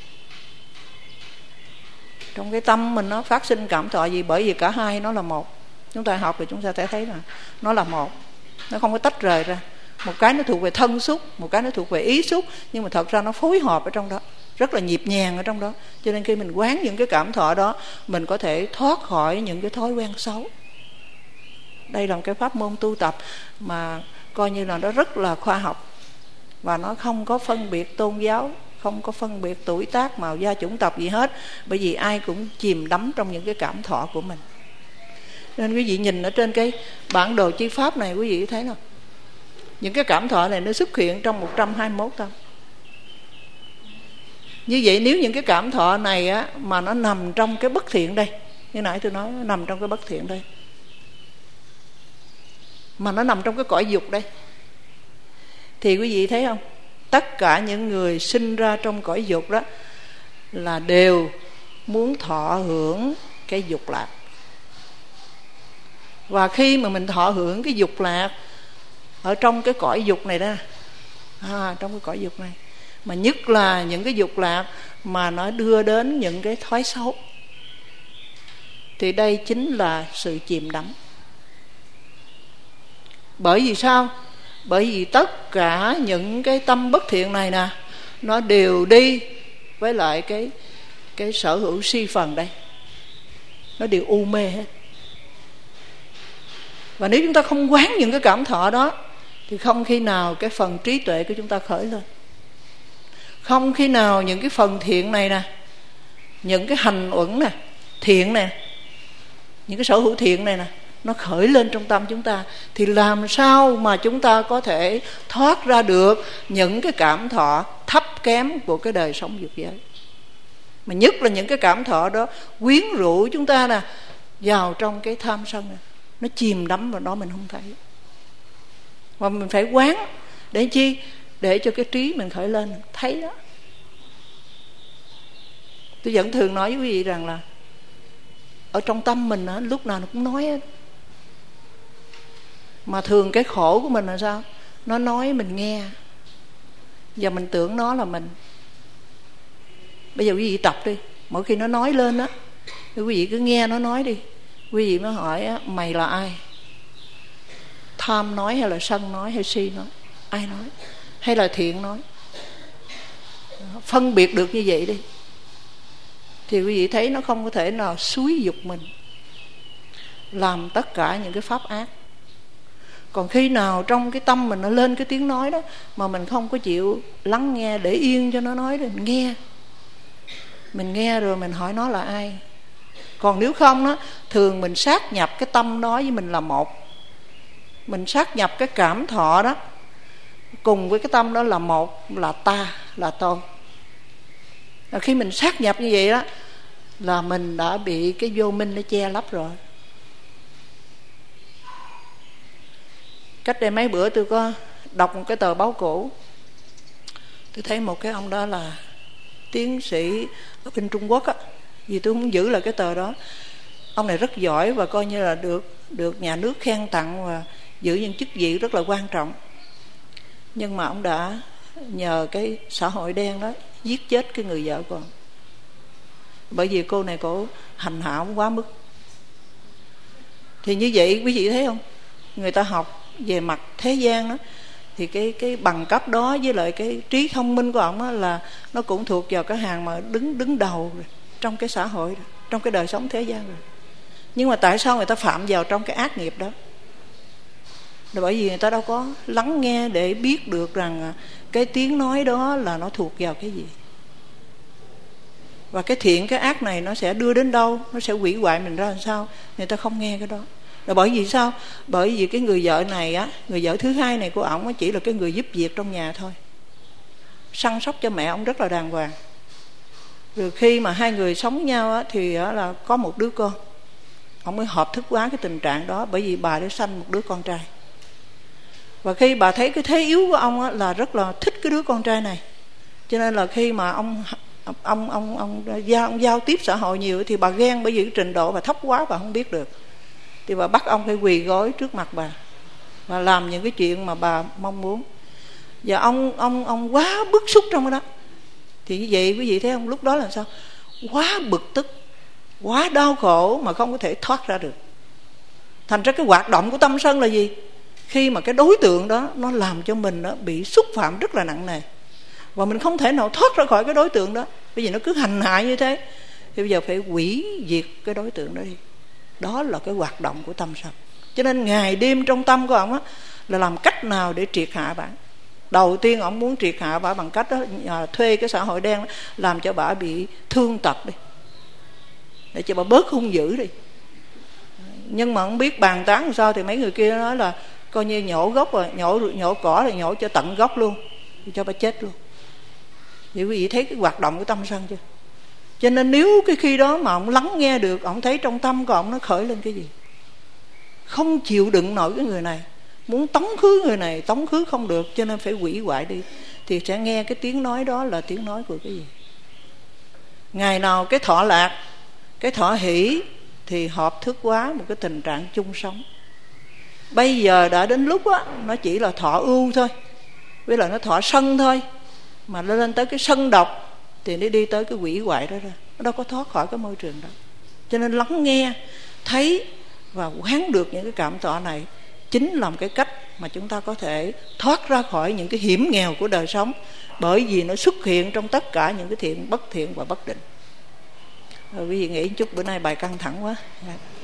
trong cái tâm mình nó phát sinh cảm thọ gì. Bởi vì cả hai nó là một. Chúng ta học thì chúng ta sẽ thấy là nó là một, nó không có tách rời ra. Một cái nó thuộc về thân xúc, một cái nó thuộc về ý xúc, nhưng mà thật ra nó phối hợp ở trong đó, rất là nhịp nhàng ở trong đó. Cho nên khi mình quán những cái cảm thọ đó, mình có thể thoát khỏi những cái thói quen xấu. Đây là một cái pháp môn tu tập mà coi như là nó rất là khoa học, và nó không có phân biệt tôn giáo, không có phân biệt tuổi tác, màu da, chủng tộc gì hết. Bởi vì ai cũng chìm đắm trong những cái cảm thọ của mình. Nên quý vị nhìn ở trên cái bản đồ chi pháp này, quý vị thấy không? Những cái cảm thọ này nó xuất hiện trong một trăm hai mươi mốt tâm. Như vậy nếu những cái cảm thọ này á, mà nó nằm trong cái bất thiện đây, như nãy tôi nói, nó nằm trong cái bất thiện đây, mà nó nằm trong cái cõi dục đây, thì quý vị thấy không? Tất cả những người sinh ra trong cõi dục đó là đều muốn thọ hưởng cái dục lạc. Và khi mà mình thọ hưởng cái dục lạc ở trong cái cõi dục này đó, à, trong cái cõi dục này, mà nhất là những cái dục lạc mà nó đưa đến những cái thói xấu, thì đây chính là sự chìm đắm. Bởi vì sao? Bởi vì tất cả những cái tâm bất thiện này nè, nó đều đi với lại cái cái sở hữu si phần đây, nó đều u mê hết. Và nếu chúng ta không quán những cái cảm thọ đó, thì không khi nào cái phần trí tuệ của chúng ta khởi lên, không khi nào những cái phần thiện này nè, những cái hành uẩn nè, thiện nè, những cái sở hữu thiện này nè, nó khởi lên trong tâm chúng ta, thì làm sao mà chúng ta có thể thoát ra được những cái cảm thọ thấp kém của cái đời sống dục giới. Mà nhất là những cái cảm thọ đó quyến rũ chúng ta nè vào trong cái tham sân này, nó chìm đắm vào đó mình không thấy. Và mình phải quán để chi? Để cho cái trí mình khởi lên thấy đó. Tôi vẫn thường nói với quý vị rằng là ở trong tâm mình á, lúc nào nó cũng nói hết. Mà thường cái khổ của mình là sao? Nó nói mình nghe, và mình tưởng nó là mình. Bây giờ quý vị tập đi, mỗi khi nó nói lên á, thì quý vị cứ nghe nó nói đi. Quý vị mới hỏi á, mày là ai? Tham nói hay là sân nói hay si nói? Ai nói? Hay là thiện nói? Phân biệt được như vậy đi, thì quý vị thấy nó không có thể nào xúi dục mình làm tất cả những cái pháp ác. Còn khi nào trong cái tâm mình nó lên cái tiếng nói đó mà mình không có chịu lắng nghe, để yên cho nó nói, rồi mình nghe mình nghe rồi mình hỏi nó là ai. Còn nếu không đó, thường mình sát nhập cái tâm đó với mình là một. Mình sát nhập cái cảm thọ đó cùng với cái tâm đó là một, là ta, là tôi. Và khi mình sát nhập như vậy đó là mình đã bị cái vô minh nó che lấp rồi. Cách đây mấy bữa tôi có đọc một cái tờ báo cũ, tôi thấy một cái ông đó là tiến sĩ ở bên Trung Quốc á, vì tôi không giữ lại cái tờ đó. Ông này rất giỏi và coi như là được được nhà nước khen tặng và giữ những chức vị rất là quan trọng. Nhưng mà ông đã nhờ cái xã hội đen đó giết chết cái người vợ của ông, bởi vì cô này cổ hành hạ ông quá mức. Thì như vậy quý vị thấy không, người ta học về mặt thế gian đó, thì cái cái bằng cấp đó với lại cái trí thông minh của ông đó là nó cũng thuộc vào cái hàng mà đứng đứng đầu rồi, trong cái xã hội rồi, trong cái đời sống thế gian rồi. Nhưng mà tại sao người ta phạm vào trong cái ác nghiệp đó? Là bởi vì người ta đâu có lắng nghe để biết được rằng cái tiếng nói đó là nó thuộc vào cái gì, và cái thiện cái ác này nó sẽ đưa đến đâu, nó sẽ hủy hoại mình ra làm sao. Người ta không nghe cái đó. Là bởi vì sao? Bởi vì cái người vợ này á, người vợ thứ hai này của ổng chỉ là cái người giúp việc trong nhà thôi, săn sóc cho mẹ ổng rất là đàng hoàng. Rồi khi mà hai người sống với nhau á, thì là có một đứa con. Ổng mới hợp thức hóa cái tình trạng đó, bởi vì bà đã sanh một đứa con trai. Và khi bà thấy cái thế yếu của ông á, là rất là thích cái đứa con trai này, cho nên là khi mà ông ông ông ông giao, ông giao tiếp xã hội nhiều thì bà ghen, bởi vì cái trình độ bà thấp quá bà không biết được. Thì bà bắt ông phải quỳ gối trước mặt bà và làm những cái chuyện mà bà mong muốn. Và ông ông ông quá bức xúc trong cái đó. Thì như vậy quý vị thấy không, lúc đó là sao? Quá bực tức, quá đau khổ mà không có thể thoát ra được. Thành ra cái hoạt động của tâm sân là gì? Khi mà cái đối tượng đó nó làm cho mình đó bị xúc phạm rất là nặng nề, và mình không thể nào thoát ra khỏi cái đối tượng đó, bởi vì nó cứ hành hạ như thế. Thì bây giờ phải hủy diệt cái đối tượng đó đi. Đó là cái hoạt động của tâm sân. Cho nên ngày đêm trong tâm của ông á, là làm cách nào để triệt hạ bà. Đầu tiên ông muốn triệt hạ bà bằng cách đó, à, thuê cái xã hội đen đó, làm cho bà bị thương tật đi, để cho bà bớt hung dữ đi. Nhưng mà không biết bàn tán làm sao, thì mấy người kia nói là coi như nhổ gốc rồi, nhổ nhổ cỏ rồi nhổ cho tận gốc luôn, cho bà chết luôn. Vậy quý vị thấy cái hoạt động của tâm sân chưa? Cho nên nếu cái khi đó mà ông lắng nghe được, ông thấy trong tâm của ông nó khởi lên cái gì, không chịu đựng nổi cái người này, muốn tống khứ người này, tống khứ không được, cho nên phải hủy hoại đi, thì sẽ nghe cái tiếng nói đó là tiếng nói của cái gì. Ngày nào cái thọ lạc, cái thọ hỷ thì hợp thức hóa một cái tình trạng chung sống. Bây giờ đã đến lúc á, nó chỉ là thọ ưu thôi, với lại nó thọ sân thôi, mà nó lên tới cái sân độc thì nó đi tới cái hủy hoại đó ra. Nó đâu có thoát khỏi cái môi trường đó. Cho nên lắng nghe, thấy và quán được những cái cảm thọ này chính là một cái cách mà chúng ta có thể thoát ra khỏi những cái hiểm nghèo của đời sống, bởi vì nó xuất hiện trong tất cả những cái thiện, bất thiện và bất định. Rồi quý vị nghĩ chút, bữa nay bài căng thẳng quá.